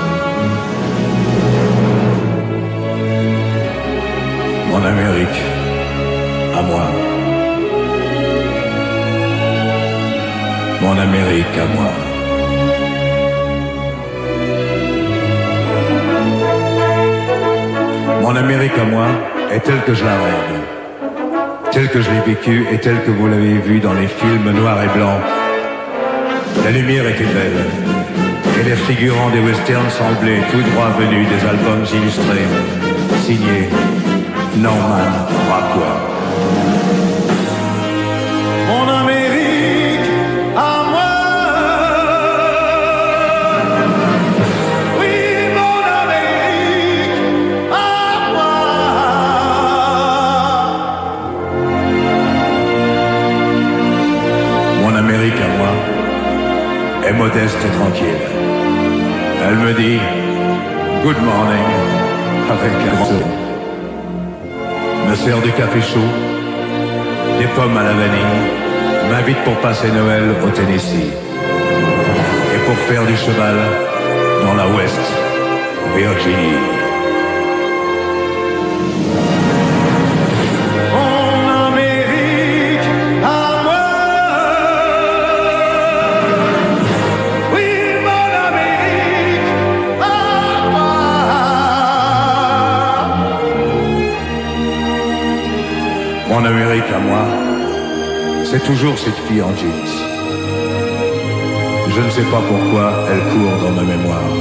Speaker 10: Mon Amérique, à moi. Mon Amérique à moi. Mon Amérique à moi est telle que je la rêve, telle que je l'ai vécue et telle que vous l'avez vue dans les films noirs et blancs. La lumière était belle et les figurants des westerns semblaient tout droit venus des albums illustrés, signés Norman Rockwell. Mon Amérique à moi. Oui, mon Amérique à moi. Mon Amérique à moi est modeste et tranquille. Elle me dit good morning avec un grand, me sert du café chaud, des pommes à la vanille, m'invite pour passer Noël au Tennessee et pour faire du cheval dans la West Virginie. Mon Amérique à moi. Oui, mon Amérique à moi. Mon Amérique à moi, c'est toujours cette fille en jeans. Je ne sais pas pourquoi elle court dans ma mémoire.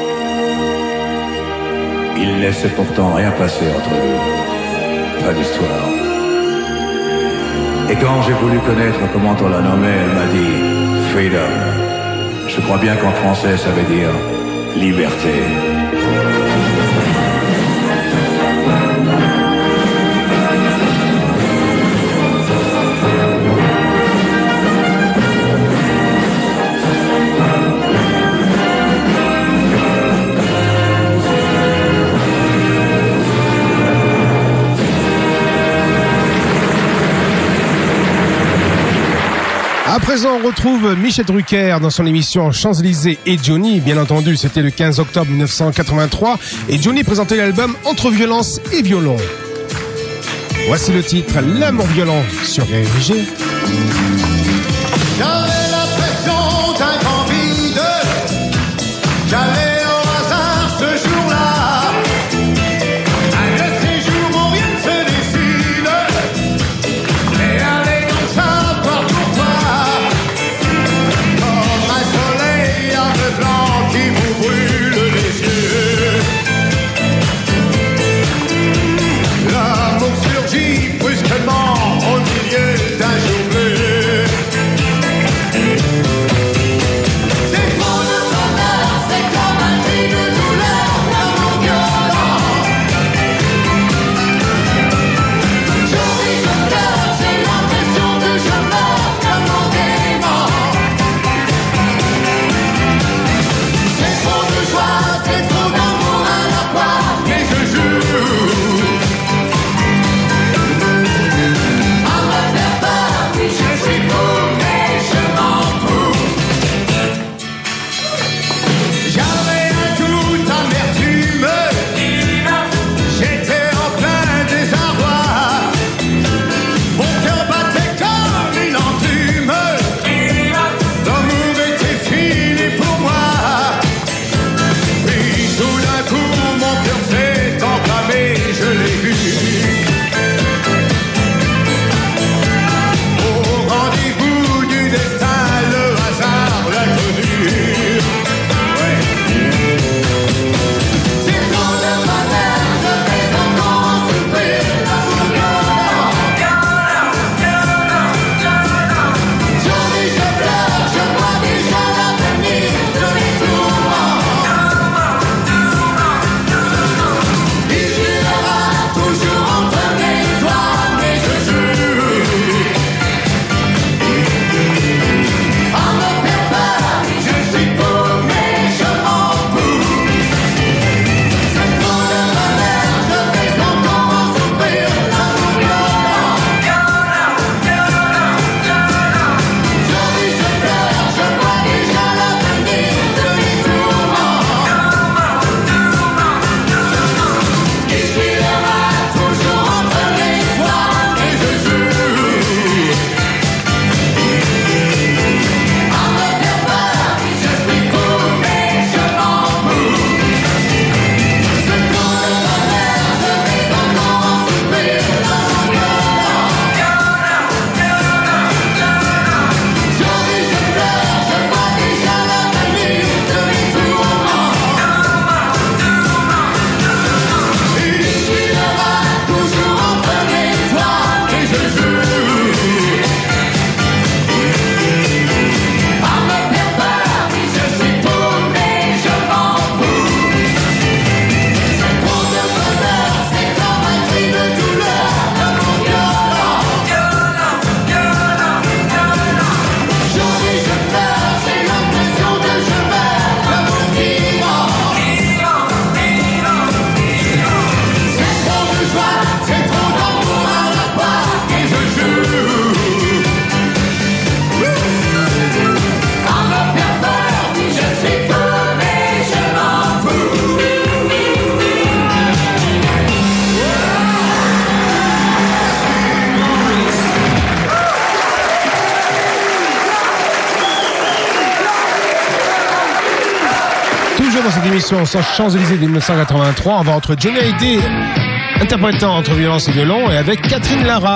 Speaker 10: Il ne laissait pourtant rien passer entre nous. Pas d'histoire. Et quand j'ai voulu connaître comment on la nommait, elle m'a dit freedom. Je crois bien qu'en français ça veut dire liberté.
Speaker 9: présent, on retrouve Michel Drucker dans son émission Champs-Élysées et Johnny. Bien entendu, c'était le 15 octobre 1983 et Johnny présentait l'album Entre violence et violon. Voici le titre, L'amour violent sur RFG.
Speaker 1: J'avais l'impression d'un grand vide, j'allais au hasard ce jour-là, un de ces jours où rien ne se décide, mais allez donc savoir pourquoi, comme un soleil aveuglant qui vous brûle les yeux, l'amour surgit brusquement au milieu d'un jour bleu.
Speaker 9: Dans cette émission sur Champs-Élysées de 1983, on va entre Johnny Hallyday, interprétant Entre violence et violon, et avec Catherine Lara.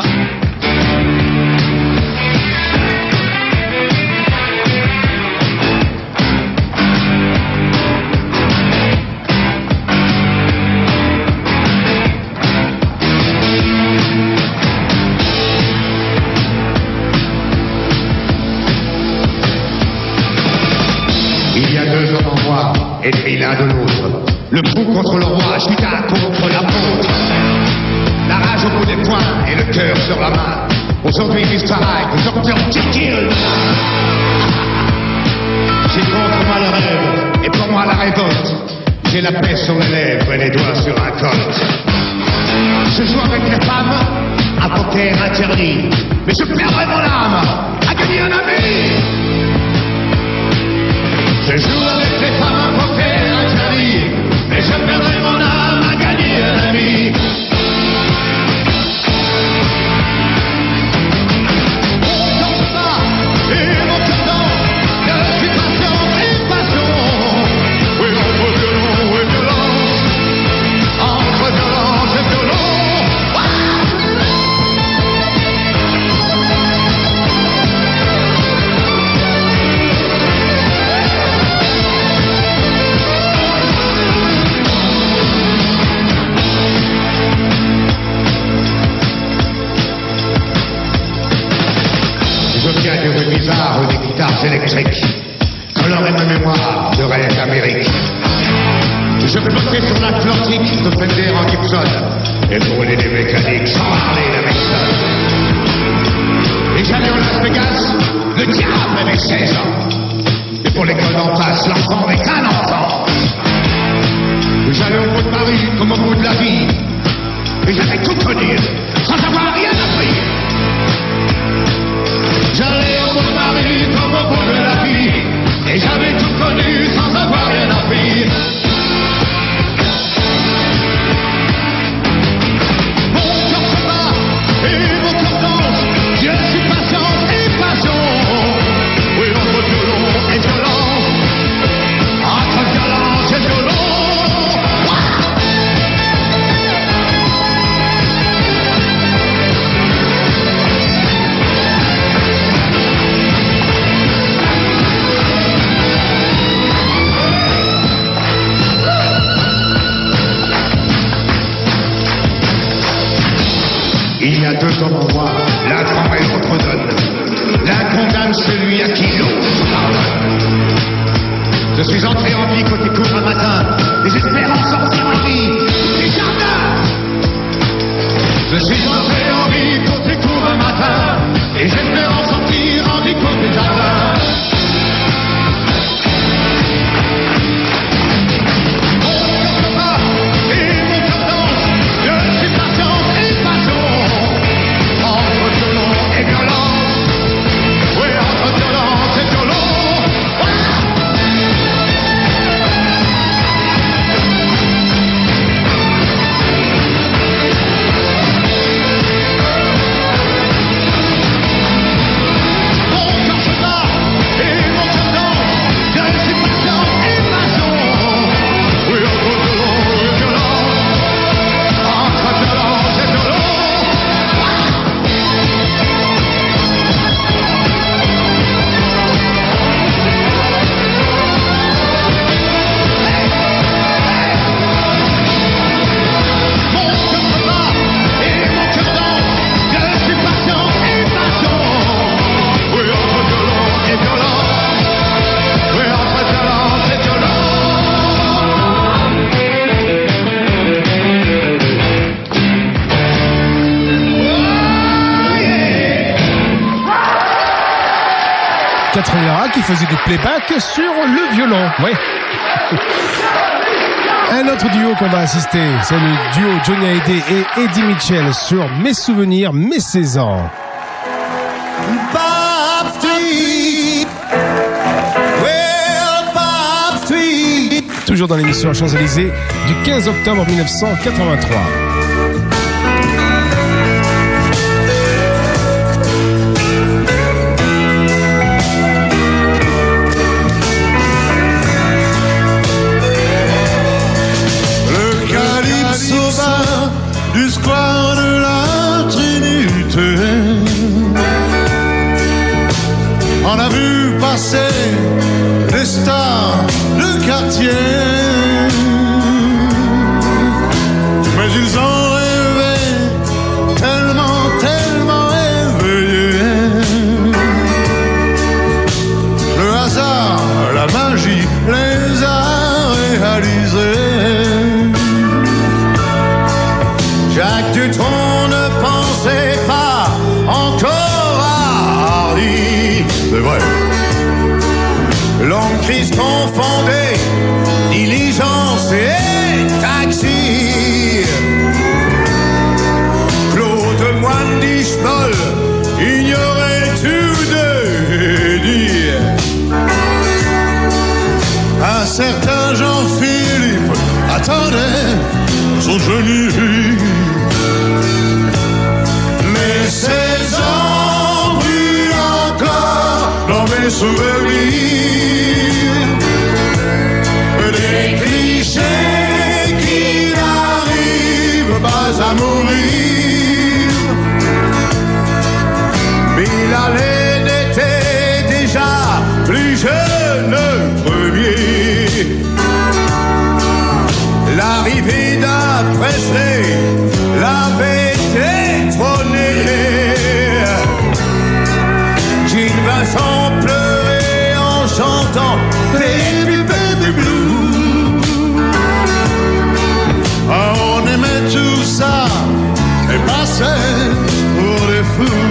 Speaker 8: Il y a 2 hommes en noir, ennemis l'un de l'autre. Le fou contre le roi, Judas contre l'apôtre. La rage au bout des poings et le cœur sur la main. Aujourd'hui, Mr. Hyde, le docteur Jekyll. J'ai contre moi le rêve, et pour moi la révolte. J'ai la paix sur les lèvres et les doigts sur un colt. Je joue avec les femmes, à poker interdit. Mais je perdrai mon âme, à gagné un ami. Je joue avec les femmes à poker à Cali, mais je perdrai mon âme à gagner un ami. On danse pas et mon cœur danse, je suis patient et passion. Oui, entre violon et violence, entre violence et violon. J'obtiens des bruits bizarres ou des guitares électriques, colorer ma mémoire de rêve d'Amérique. Je flottais sur l'Atlantique de Fender en Gibson et brûler des mécaniques sans parler de Mason. Et j'allais au Las Vegas, le diable avait 16 ans. Et pour l'école d'en face, l'enfant est un enfant. J'allais au bout de Paris comme au bout de la vie. Et j'avais tout connu, sans avoir rien appris. J'allais au bout de Paris comme au bout de la vie. Et j'avais tout connu, sans avoir rien appris. Mon cœur se bat et mon cœur danse. Je suis patience et passion. Oui, entre violon et violence, entre violence et violence. Il y a deux hommes en moi, l'un prend et l'autre donne. L'un condamne celui à qui l'autre pardonne. Je suis entré en vie côté cour un matin, et j'espère en sortir en vie des jardins. Je suis entré en vie côté cour un matin, et j'espère en sortir en vie côté jardin.
Speaker 9: Catherine qui faisait du playback sur le violon. Ouais. Un autre duo qu'on va assister, c'est le duo Johnny Hallyday et Eddie Mitchell sur Mes souvenirs, mes 16 ans.
Speaker 7: Bob Street, well, Bob Street.
Speaker 9: Toujours dans l'émission Champs-Élysées du 15 octobre 1983.
Speaker 7: Du square de la Trinité, on a vu passer des stars de quartier, mais ils ont rêvé tellement, tellement éveillé. Le hasard, la magie les a réalisés. Jacques Dutronc ne pensait pas encore à Hardy. C'est vrai. Longue crise confondée, diligence et taxi. Claude Moine d'Ischmoll ignorait tous deux certain Jean-Philippe attendait son génie. Mais ces ans brûlent encore dans mes souvenirs. Des clichés qui n'arrivent pas à mourir. Bill Allen était déjà plus jeune premier. L'arrivée d'un Presley l'avait détrôné. Gene Vincent pleurait en chantant Baby Baby Blue. Ah, on aimait tout ça et passait pour des fous.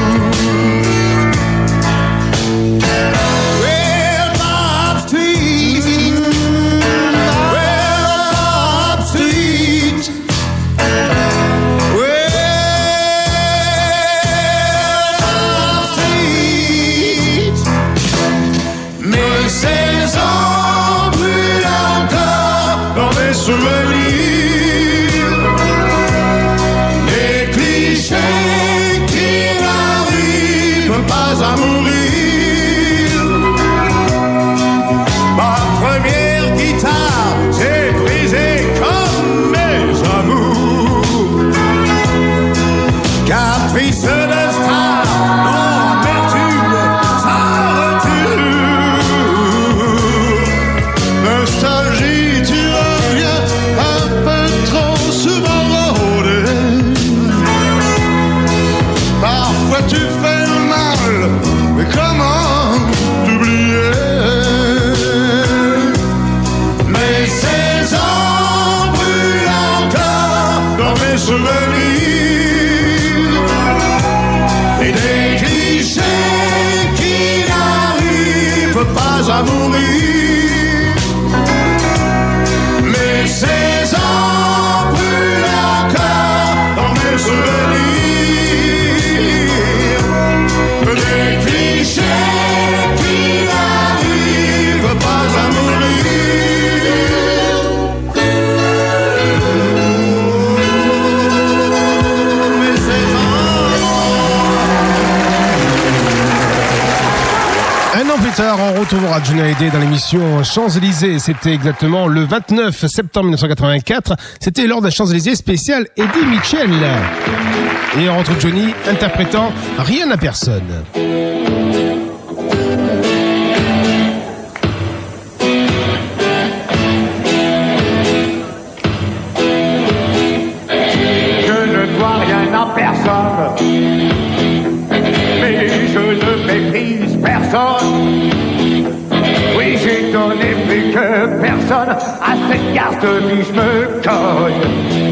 Speaker 7: Des clichés qui n'arrivent pas à mourir. Ma première guitare s'est brisée comme mes amours. Caprice de star, non amertume, sans retour. Nostalgie, tu reviens un peu trop souvent rôdé. Parfois tu fais le mal, mais comment t'oublier? Mais ces ans brûlent encore dans mes souvenirs. Et des clichés qui n'arrivent pas à mourir. Mais ces ans brûlent encore dans mes souvenirs. Des clichés qui n'arrivent pas à mourir. Mais ces
Speaker 9: Un an plus tard, on retrouvera Johnny Hallyday dans l'émission Champs-Élysées. C'était exactement le 29 septembre 1984. C'était lors d'un Champs-Élysées spécial Eddie Mitchell. Et on retrouve Johnny interprétant Rien à personne.
Speaker 6: Je ne dois rien à personne, mais je ne méprise personne. Oui, j'ai donné plus que personne à cette carte vie, je me cogne.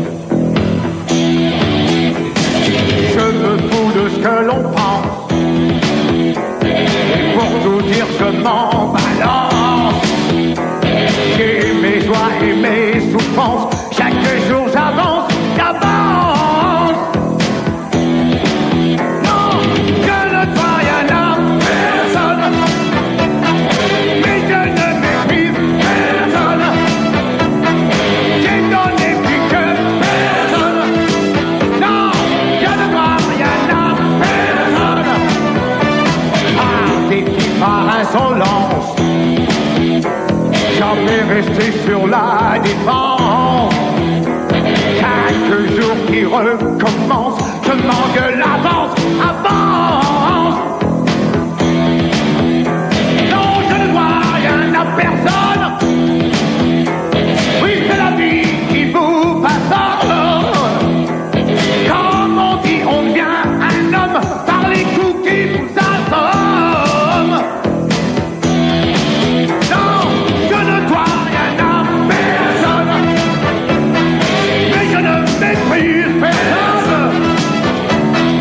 Speaker 6: Je me fous de ce que l'on pense, et pour tout dire je m'en balance. J'ai mes joies et mes souffrances, chaque jour j'avance, j'avance. Non, je ne dois rien à personne, mais je ne méprise personne. J'ai donné plus que personne. Non, je ne dois rien à personne. Par des petits par insolence, j'en vais rester sur la défense. Chaque jour qui recommence, je manque l'avance, avance. Non, je ne dois rien à personne. Oui, c'est la vie qui vous façonne. Comme on dit, on devient un homme par les coups qui vous assomment. Non, je ne dois rien à personne, mais je ne méprise personne.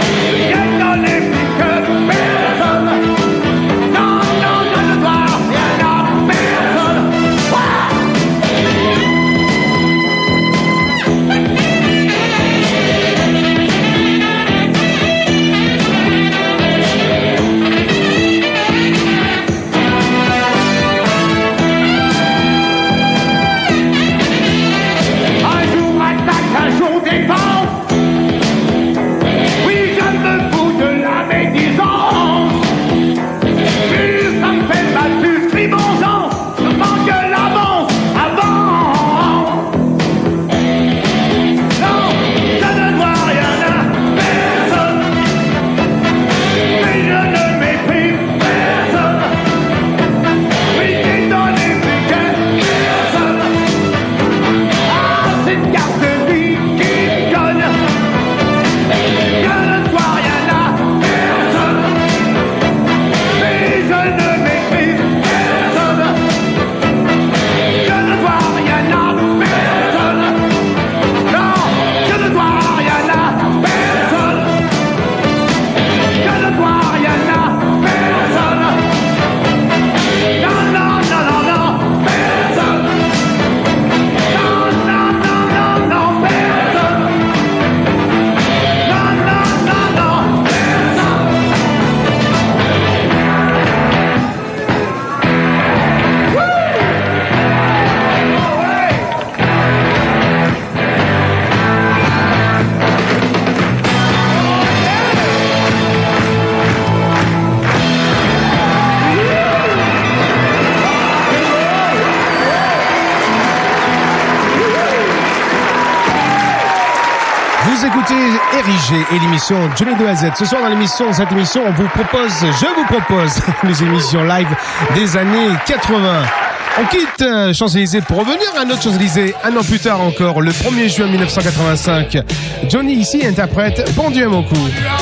Speaker 9: Vous écoutez Érigé et l'émission Johnny de A à Z. Ce soir dans cette émission, je vous propose les émissions live des années 80. On quitte Champs-Élysées pour revenir à un autre Champs-Élysées un an plus tard encore, le 1er juin 1985. Johnny ici interprète Pendu à mon cou.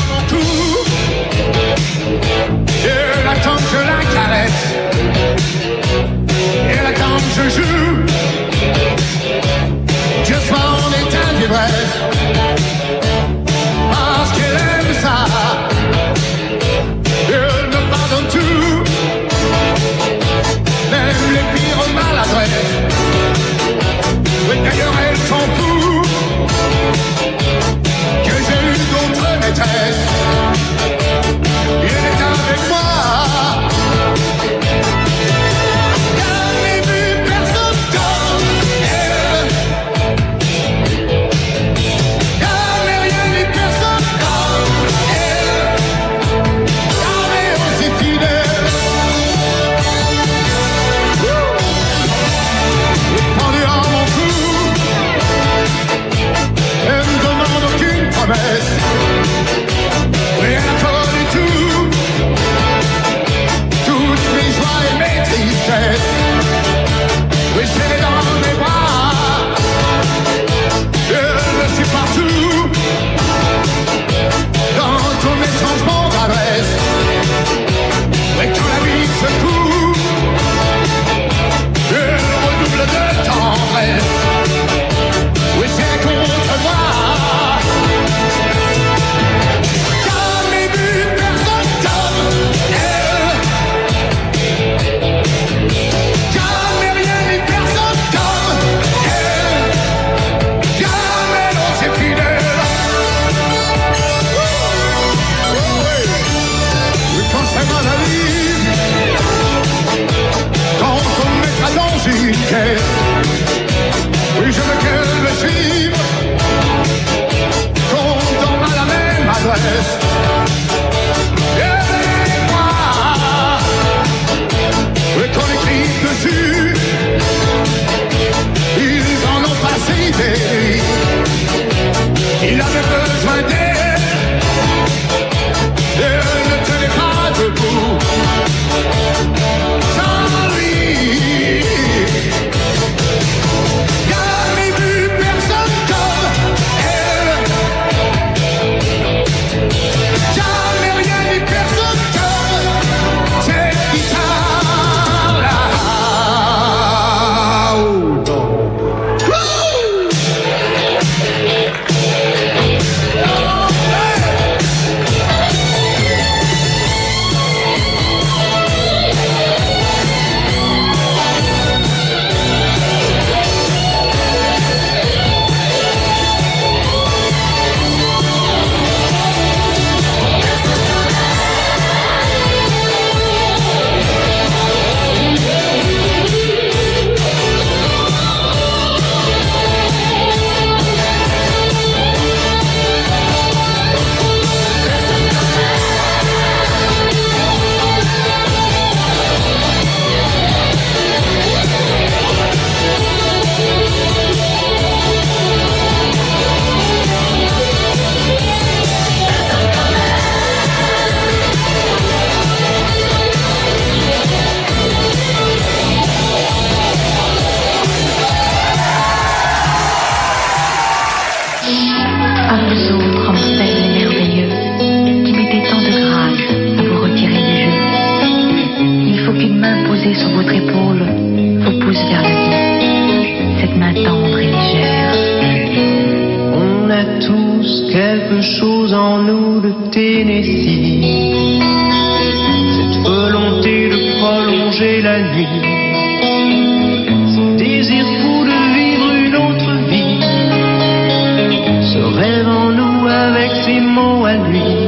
Speaker 1: Elle attend que je la caresse. Elle attend que je joue. Je sois en état d'ivresse. Parce qu'elle aime ça. Elle me pardonne tout. Même les pires maladresses. Oui, d'ailleurs elle s'en fout que j'ai eu d'autres maîtresses. Elle est avec moi. Jamais vu personne comme elle. Jamais rien ni personne comme elle. Jamais aussi fidèle. Pendu à mon cou. Elle ne demande aucune promesse. Rien à du tout. Toutes mes joies et mes tristesses. Oui, c'est dans mes bras. Elle suis partout. Dans tous mes changements d'adresse. Oui, quand la vie secoue. Elle redouble de tendresse. Oui, c'est contre moi. Jamais vu personne comme elle. Jamais rien ni personne comme elle. Jamais l'on s'est fidèle. Oui, quand c'est dans la vie, quand on me mettra dans une caisse, oui, je veux qu'elle me suive, qu'on tombe à la même adresse. Elle et moi, oui, qu'on écrit dessus, ils en ont passé des. Il avait besoin d'elle, elle ne tenait pas debout. Sans lui, jamais vu personne comme elle. Jamais rien ni personne comme cette guitare-là. Oh non.
Speaker 11: À vous autres, hommes belles et merveilleux, qui mettez tant de grâce à vous retirer du jeu. Il faut qu'une main posée sur votre épaule vous pousse vers le lit. Cette main tendre et légère.
Speaker 12: On a tous quelque chose en nous de Tennessee. Cette volonté de prolonger la nuit. Ce désir fou de vivre une autre vie. Ce rêve en nous avec ses mots à lui.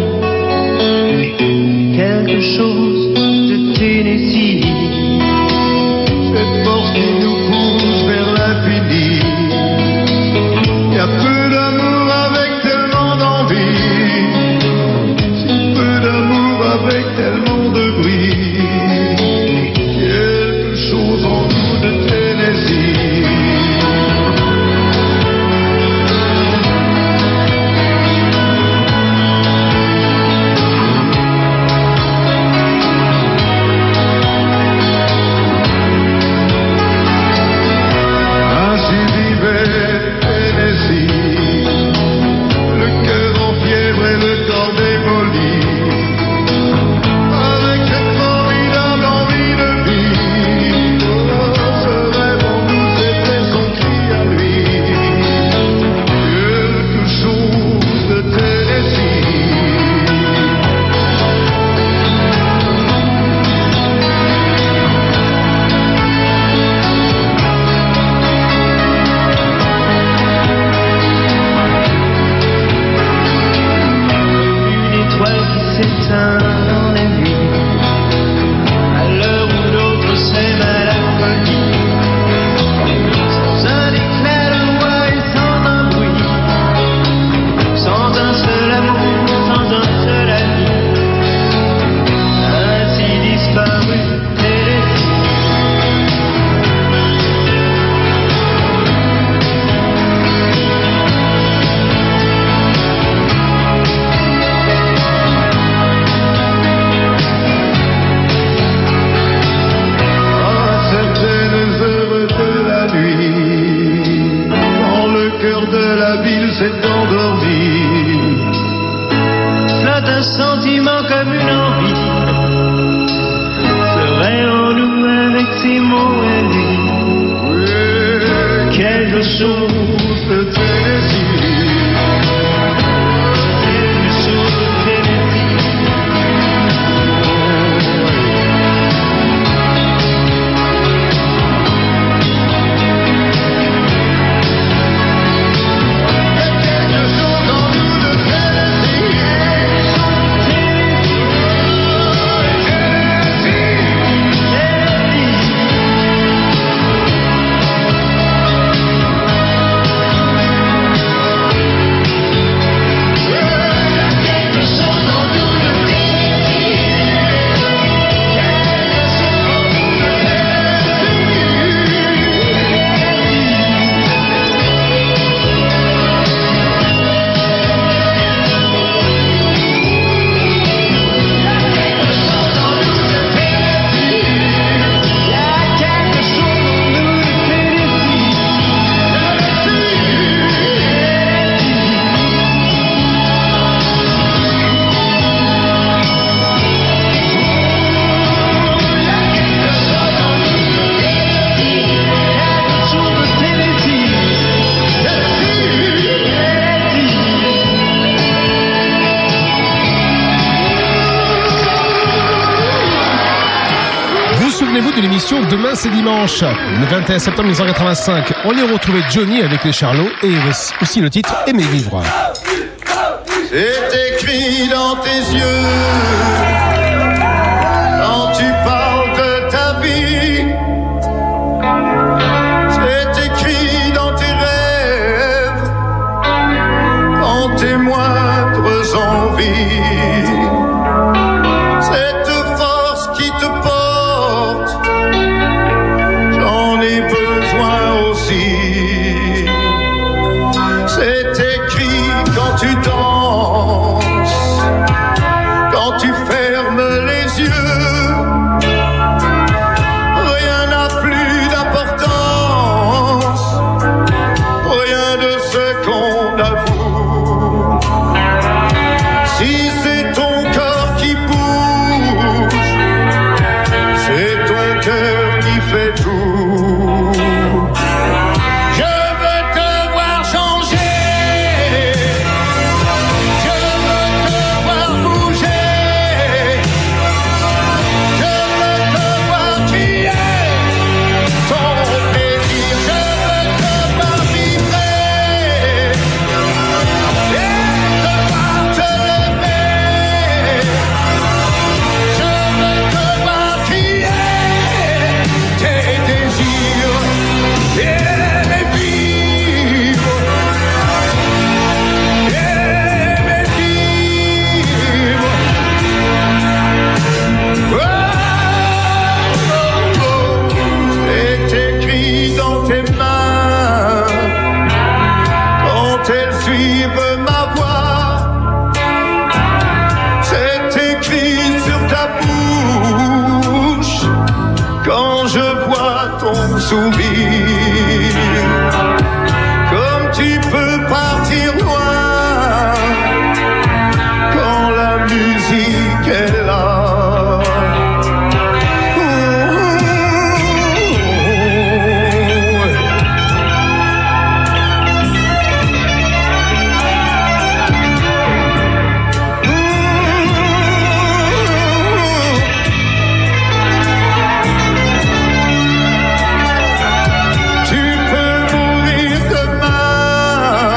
Speaker 12: Quelque chose de Tennessee. Cette force qui nous pousse vers l'infini. Y a peu d'amour avec tellement d'envie. Si peu d'amour avec tellement de bruit. Quelque chose en nous de Tennessee. la ville s'est endormie. Flotte un sentiment comme une envie, serait en nous avec ces mots indus. Quelque chose de Tennessee.
Speaker 9: De l'émission Demain c'est dimanche, le 21 septembre 1985. On y retrouvait Johnny avec les Charlots et aussi le titre Aimer vivre.
Speaker 7: C'est écrit dans tes yeux quand tu parles de ta vie. C'est écrit dans tes rêves, dans tes moindres envies. Cette force qui te porte, j'en ai besoin aussi. C'est écrit quand tu danses, quand tu fermes les yeux. Rien n'a plus d'importance, rien de ce qu'on avoue. Si c'est ton corps qui bouge, c'est ton cœur qui fait tout. Je veux te voir changer, je veux te voir bouger, je veux te voir crier ton plaisir, je veux te voir vibrer et te voir te lever. Je veux te voir crier tes désirs et les vivre, et vivre. Oh, c'est écrit dans tes mains quand elles suivent ma voix. C'est écrit sur ta bouche quand je vois ton sourire. Comme tu peux partir loin quand la musique est là. Tu peux mourir demain,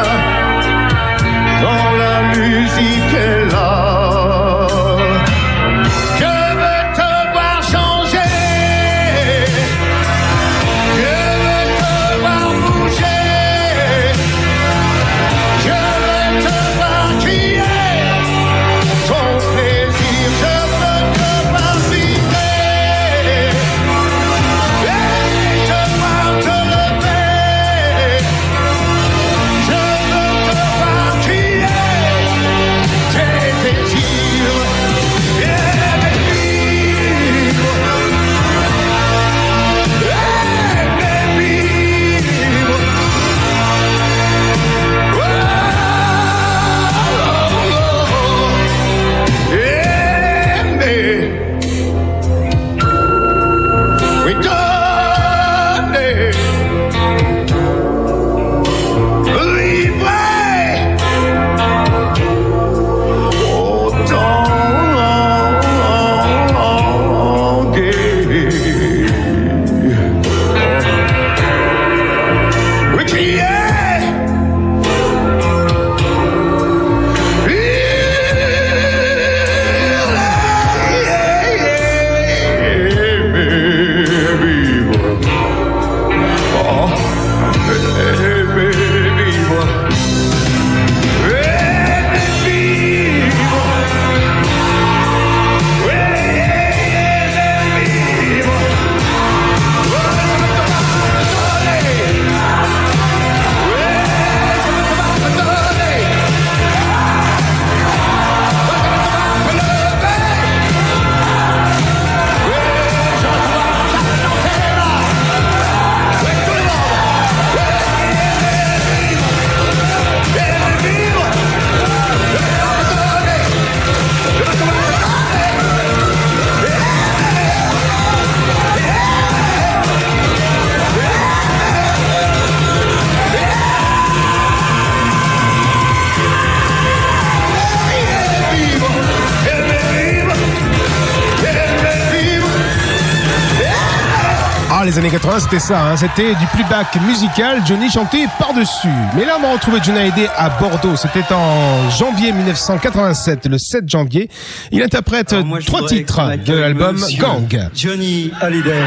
Speaker 9: les années 80, c'était ça, hein. C'était du playback musical, Johnny chantait par-dessus. Mais là, on va retrouver Johnny Hallyday à Bordeaux. C'était en janvier 1987, le 7 janvier. Il interprète 3 titres de l'album Gang.
Speaker 5: Johnny Hallyday.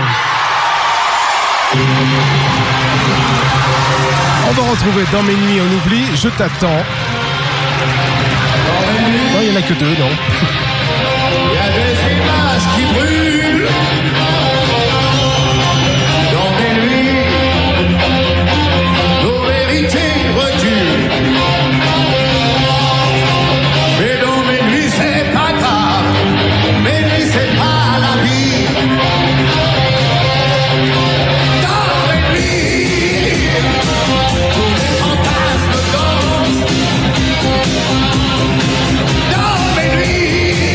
Speaker 9: On va retrouver Dans mes nuits on oublie, Je t'attends. Non, il n'y en a que 2, non.
Speaker 1: Il y a des images qui brûlent dans mes nuits, nos vérités reculent. Mais dans mes nuits c'est pas grave, mes nuits c'est pas la vie. Dans mes nuits, tous les fantasmes dansent. Dans mes nuits,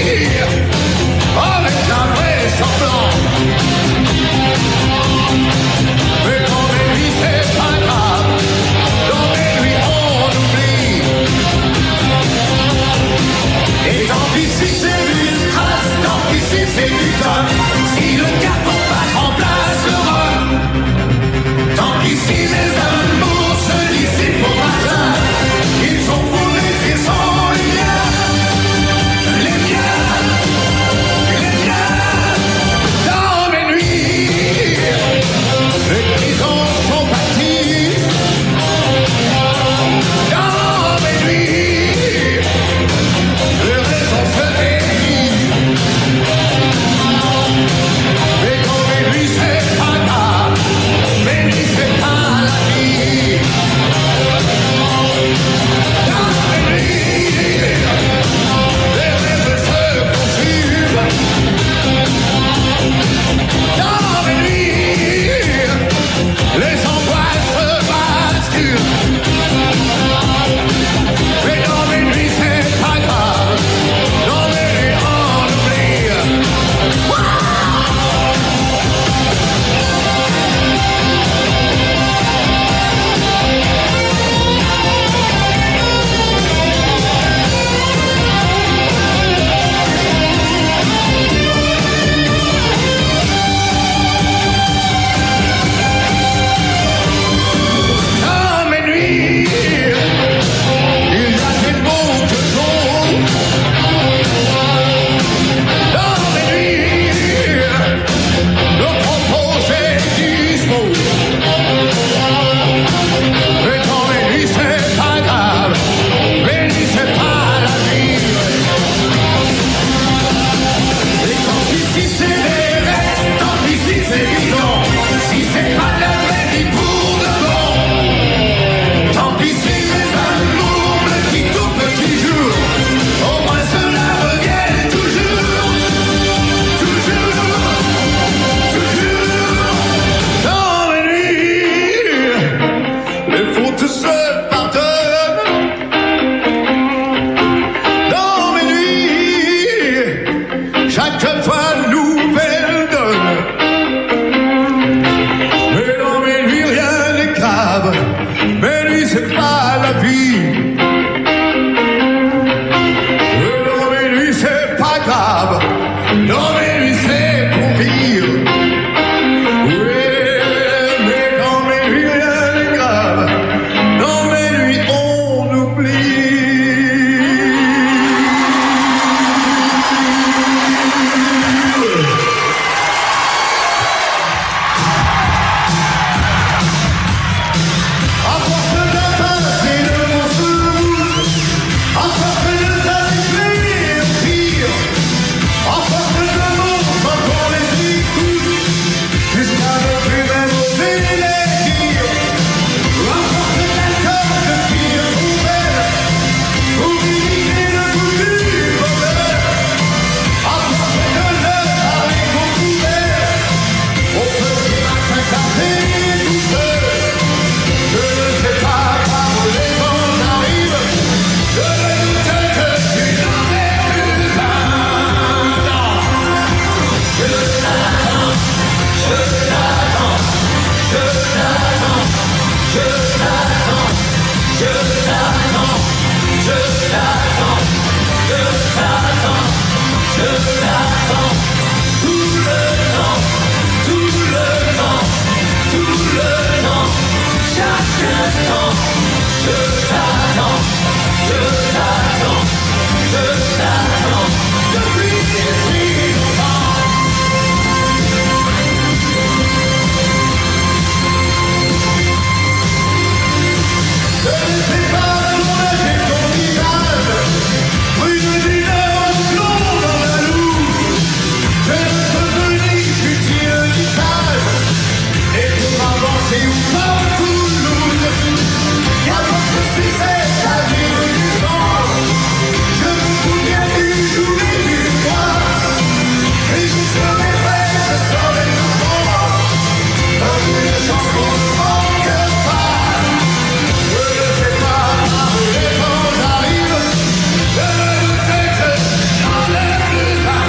Speaker 1: et où parle Toulouse. Y'a pas de soucis, c'est la ville du vent. Je me souviens du jour et du mois. Et je serai prêt, je serai tout bon. Comme une chanson ne manque pas. Je ne sais pas, et quand j'arrive, je me doutais que j'enlève le tas.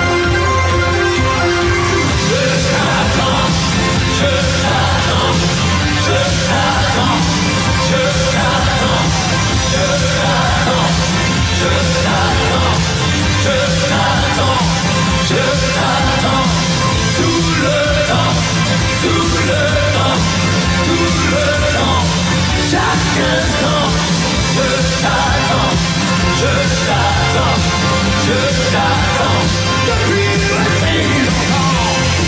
Speaker 1: Je t'attends, je t'attends, je t'attends, je t'attends, je t'attends, je t'attends, je t'attends, je t'attends, tout le temps, tout le temps, tout le temps, chaque instant, je t'attends, je t'attends, je t'attends, depuis assez longtemps.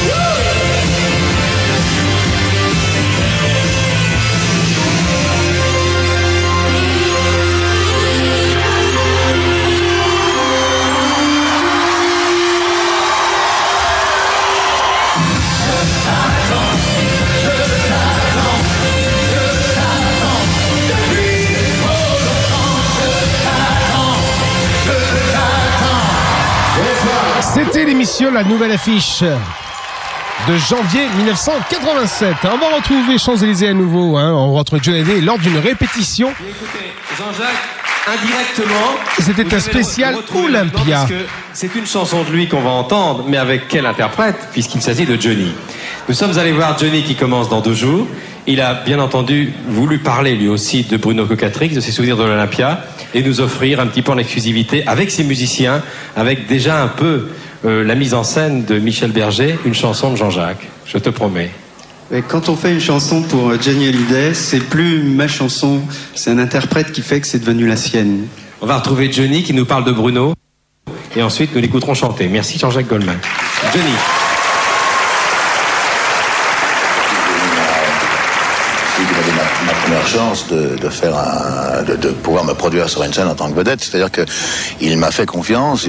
Speaker 9: C'était l'émission La Nouvelle Affiche de janvier 1987. On va retrouver Champs-Élysées à nouveau. On va retrouver John Hallyday lors d'une répétition.
Speaker 13: Et écoutez, Jean-Jacques, indirectement...
Speaker 9: C'était un spécial Olympia.
Speaker 13: Parce que c'est une chanson de lui qu'on va entendre, mais avec quel interprète, puisqu'il s'agit de Johnny. Nous sommes allés voir Johnny qui commence dans 2 jours. Il a bien entendu voulu parler lui aussi de Bruno Cocatrix, de ses souvenirs de l'Olympia, et nous offrir un petit peu en exclusivité avec ses musiciens, avec déjà un peu la mise en scène de Michel Berger, une chanson de Jean-Jacques. Je te promets.
Speaker 14: Et quand on fait une chanson pour Johnny Hallyday, c'est plus ma chanson, c'est un interprète qui fait que c'est devenu la sienne.
Speaker 13: On va retrouver Johnny qui nous parle de Bruno, et ensuite nous l'écouterons chanter. Merci Jean-Jacques Goldman. Johnny.
Speaker 15: Ma première chance de faire de pouvoir me produire sur une scène en tant que vedette, c'est-à-dire que il m'a fait confiance,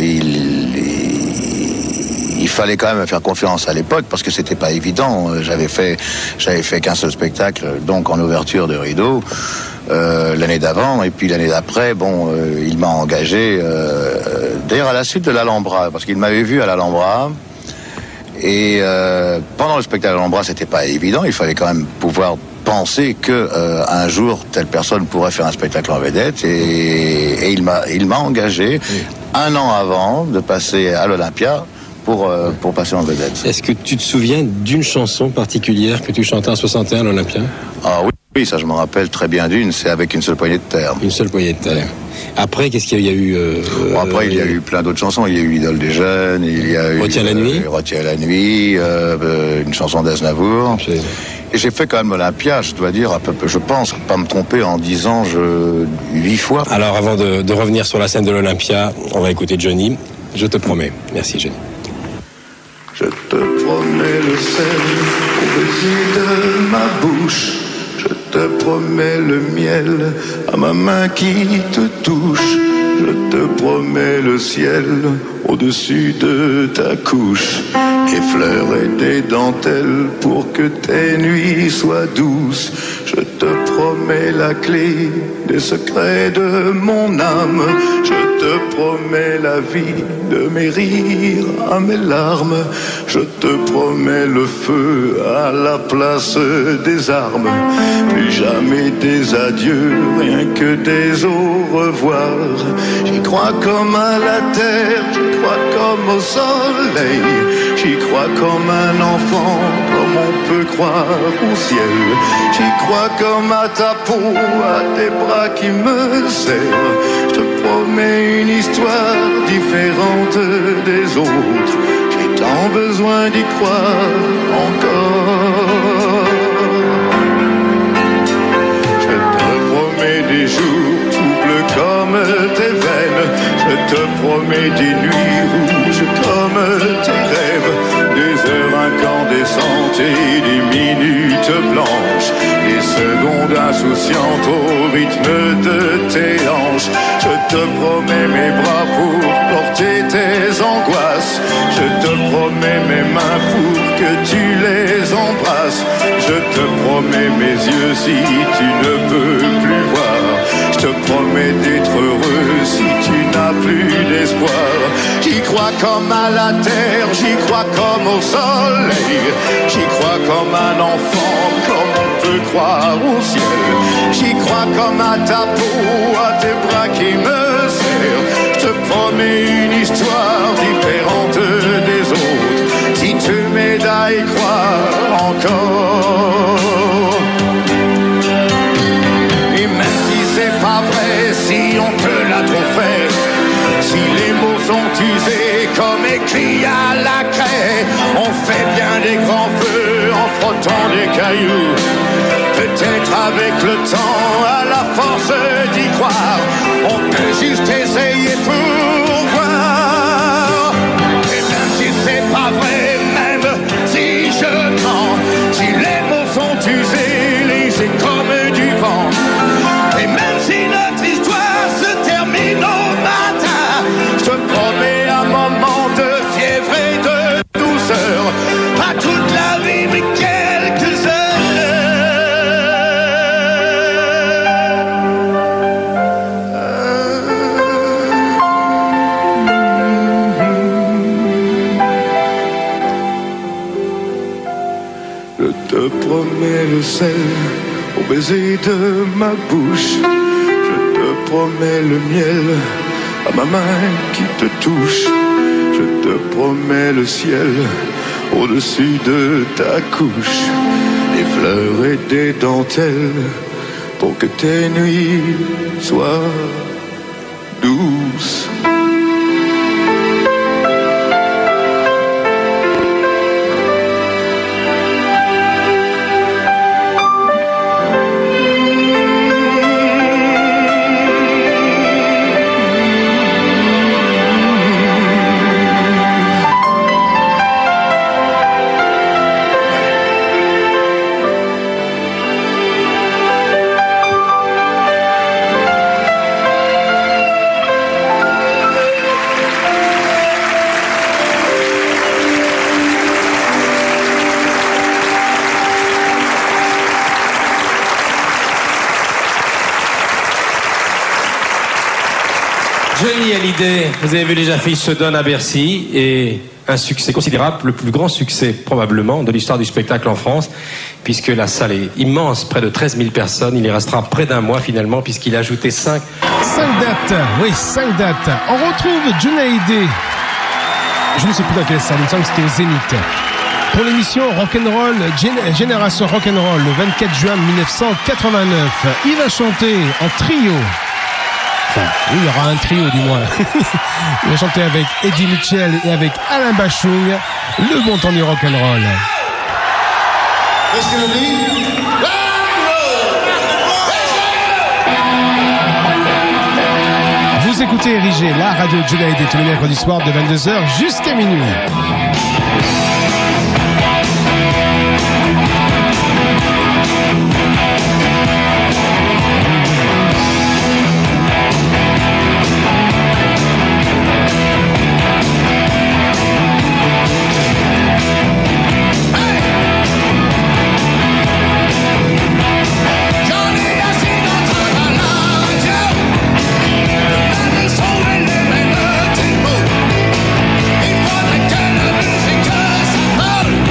Speaker 15: il fallait quand même me faire confiance à l'époque parce que c'était pas évident. J'avais fait qu'un seul spectacle, donc en ouverture de rideau l'année d'avant, et puis l'année d'après, il m'a engagé d'ailleurs à la suite de l'Alhambra, parce qu'il m'avait vu à l'Alhambra. Et pendant le spectacle à l'Alhambra, c'était pas évident. Il fallait quand même pouvoir penser que un jour telle personne pourrait faire un spectacle en vedette, et il m'a engagé 1 an avant de passer à l'Olympia pour passer en vedette.
Speaker 13: Est-ce que tu te souviens d'une chanson particulière que tu chantais en 61 à l'Olympia?
Speaker 15: Ah oui, ça je me rappelle très bien d'une, c'est Avec une seule poignée de terre.
Speaker 13: Une seule poignée de terre. Après, qu'est-ce qu'il y a eu
Speaker 15: Après, il y a eu plein d'autres chansons. Il y a eu L'idole des jeunes, il y a eu
Speaker 13: Retiens la nuit,
Speaker 15: une chanson d'Aznavour. Et j'ai fait quand même l'Olympia, je dois dire, je pense pas me tromper en disant 8 fois.
Speaker 13: Alors, avant de revenir sur la scène de l'Olympia, on va écouter Johnny. Je te promets. Merci, Johnny.
Speaker 1: Je te promets le sel au-dessus de ma bouche. Je te promets le miel à ma main qui te touche. Je te promets le ciel au-dessus de ta couche. Des fleurs et des dentelles pour que tes nuits soient douces. Je te promets la clé des secrets de mon âme. Je te promets la vie de mes rires à mes larmes. Je te promets le feu à la place des armes. Plus jamais des adieux, rien que des au revoir. J'y crois comme à la terre, j'y crois comme au soleil. J'y crois comme un enfant, comme on peut croire au ciel. J'y crois comme à ta peau, à tes bras qui me serrent. Je te promets une histoire différente des autres. J'ai tant besoin d'y croire encore. Je te promets des jours tout bleus comme tes veines. Je te promets des nuits rouges comme tes rêves. Des heures incandescentes et des minutes blanches. Des secondes insouciantes au rythme de tes hanches. Je te promets mes bras pour porter tes angoisses. Je te promets mes mains pour que tu les embrasses.
Speaker 6: je te promets mes yeux si tu ne peux plus voir. Je te promets d'être heureux si tu n'as plus d'espoir. J'y crois comme à la terre, j'y crois comme au soleil. J'y crois comme un enfant, comme on peut croire au ciel. J'y crois comme à ta peau, à tes bras qui me serrent. Je te promets une histoire différente des autres. Si tu m'aides à y croire encore. Et même si c'est pas vrai, si on te l'a trop fait, si les mots sont usés comme écrits à la craie, on fait bien des grands feux en frottant des cailloux. Peut-être avec le temps, à la force d'y croire, on peut juste essayer pour voir. Et même si c'est pas vrai, même si je mens, si les mots sont usés, légers comme du vent, et même si notre histoire se termine au matin, je te promets un moment de fièvre et de douceur, pas toute la vie mais quelques heures. Je te promets le sel au baiser de ma bouche. Je te promets le miel à ma main qui te touche. Je te promets le ciel au-dessus de ta couche. Des fleurs et des dentelles pour que tes nuits soient douces.
Speaker 13: Johnny Hallyday, vous avez vu les affiches se donnent à Bercy et un succès considérable, le plus grand succès probablement de l'histoire du spectacle en France, puisque la salle est immense, près de 13 000 personnes. Il y restera près d'un mois finalement, puisqu'il a ajouté 5
Speaker 9: dates. Oui, 5 dates. On retrouve Johnny Hallyday. Je ne sais plus dans quelle salle, il me semble que c'était au Zénith. Pour l'émission Rock'n'Roll, Génération Rock'n'Roll, le 24 juin 1989. Il va chanter en trio. Enfin, oui, il y aura un trio du moins. Il va chanter avec Eddie Mitchell et avec Alain Bachung, le bon temps du rock'n'roll. Vous écoutez Érigé, la radio de Johnny Hallyday tous les mercredis soirs de 22h jusqu'à minuit.
Speaker 6: Il faudrait que la musique s'appelle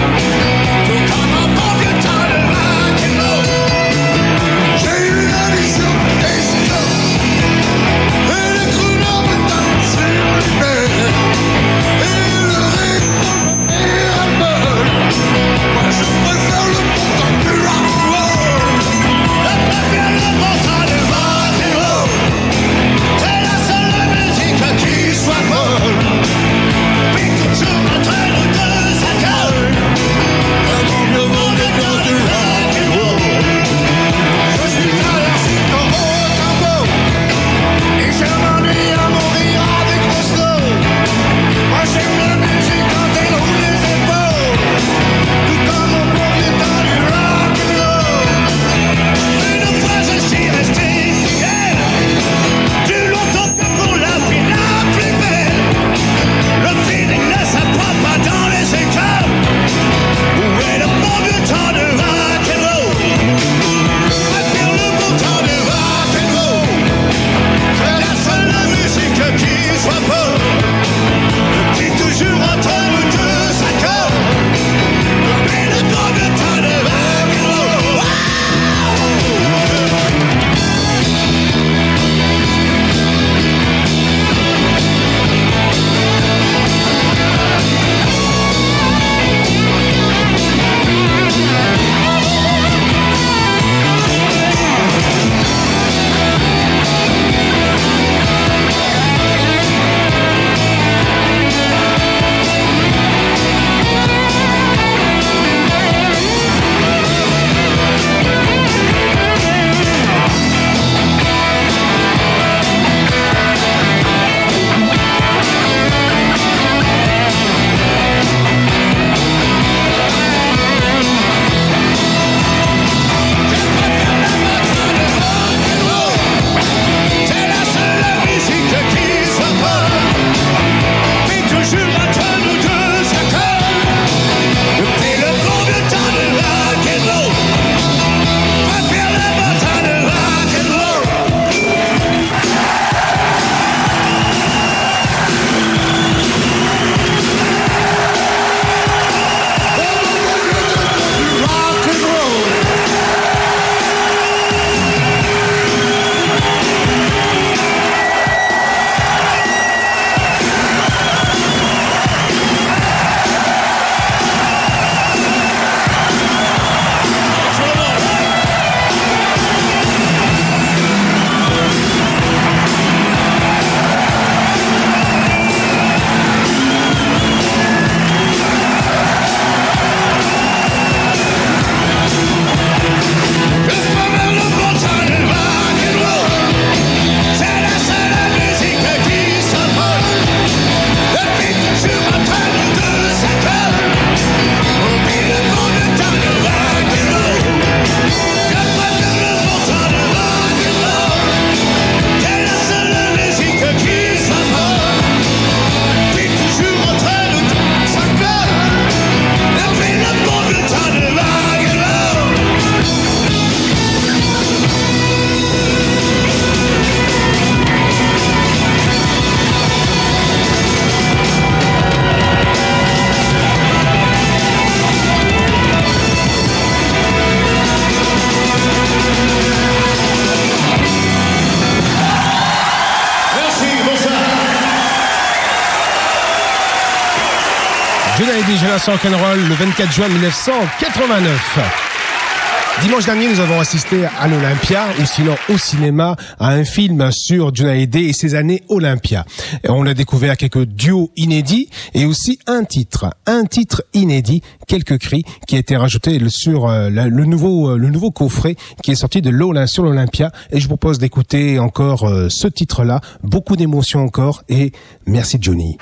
Speaker 9: Baby, Jonas Rock'n'Roll, le 24 juin 1989. Dimanche dernier, nous avons assisté à l'Olympia, ou sinon au cinéma, à un film sur Johnny Hallyday et ses années Olympia. Et on a découvert quelques duos inédits et aussi un titre inédit, Quelques cris, qui a été rajouté sur le nouveau coffret qui est sorti de sur l'Olympia. Et je vous propose d'écouter encore ce titre-là, beaucoup d'émotions encore, et merci Johnny.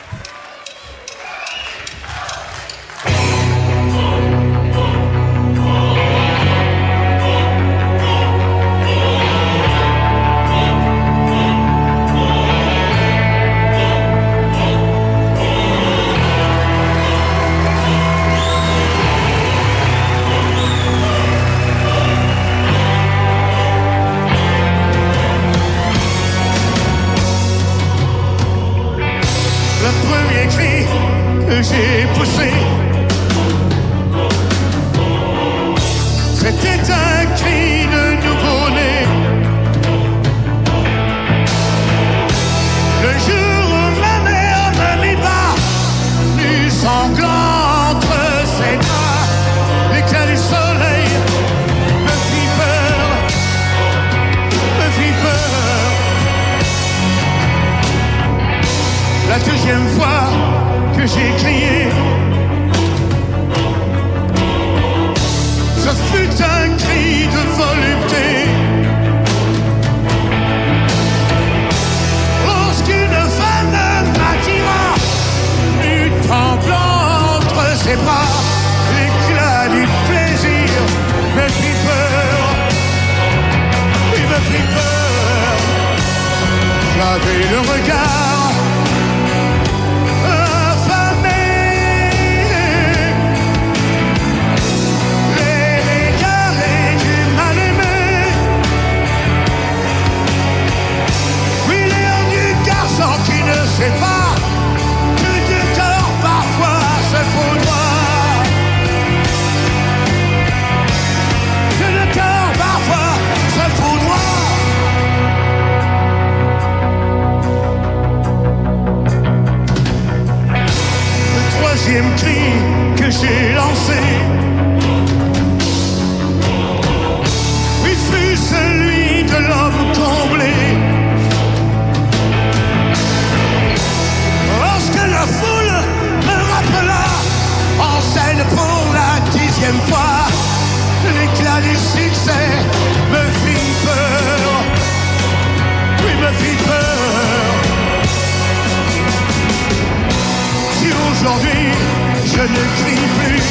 Speaker 1: J'ai poussé. C'était un cri de nouveau-né. Le jour où ma mère me mit bas, nu sanglant entre ses bras, l'éclat du soleil me fit peur, me fit peur. La deuxième fois que j'ai crié, ce fut un cri de volupté. Lorsqu'une femme m'attira, nu tremblant entre ses bras, l'éclat du plaisir me fit peur, il me fit peur. J'avais le regard qui ne sait pas que deux corps parfois se foudroient, que deux corps parfois se foudroient. Le troisième cri que j'ai lancé, il fut celui de l'homme comblé. La foule me rappela en scène pour la 10e fois. L'éclat du succès me fit peur, oui me fit peur. Si aujourd'hui je ne crie plus,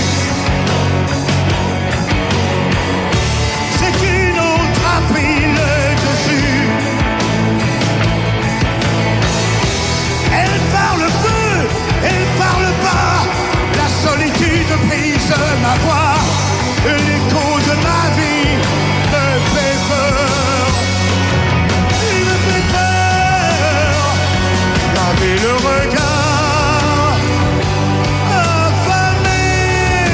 Speaker 1: c'est qu'une autre a pris le dessus. Elle parle peu, elle parle pas, la solitude brise ma voix, l'écho de ma vie me fait peur, il me fait peur. J'avais le regard affamé,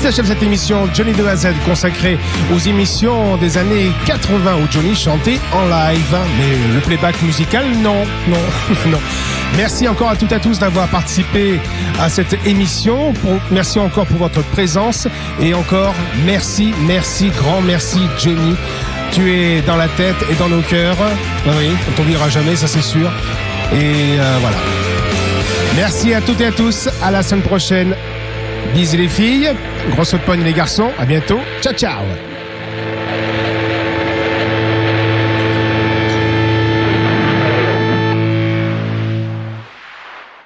Speaker 9: s'achève cette émission Johnny de A à Z consacrée aux émissions des années 80 où Johnny chantait en live. Mais le playback musical, non. Merci encore à toutes et à tous d'avoir participé à cette émission. Merci encore pour votre présence. Et encore, merci, grand merci Johnny. Tu es dans la tête et dans nos cœurs. Oui, on t'oubliera jamais, ça c'est sûr. Et voilà. Merci à toutes et à tous. À la semaine prochaine. Bisous les filles. Grosse pogne les garçons. À bientôt. Ciao, ciao.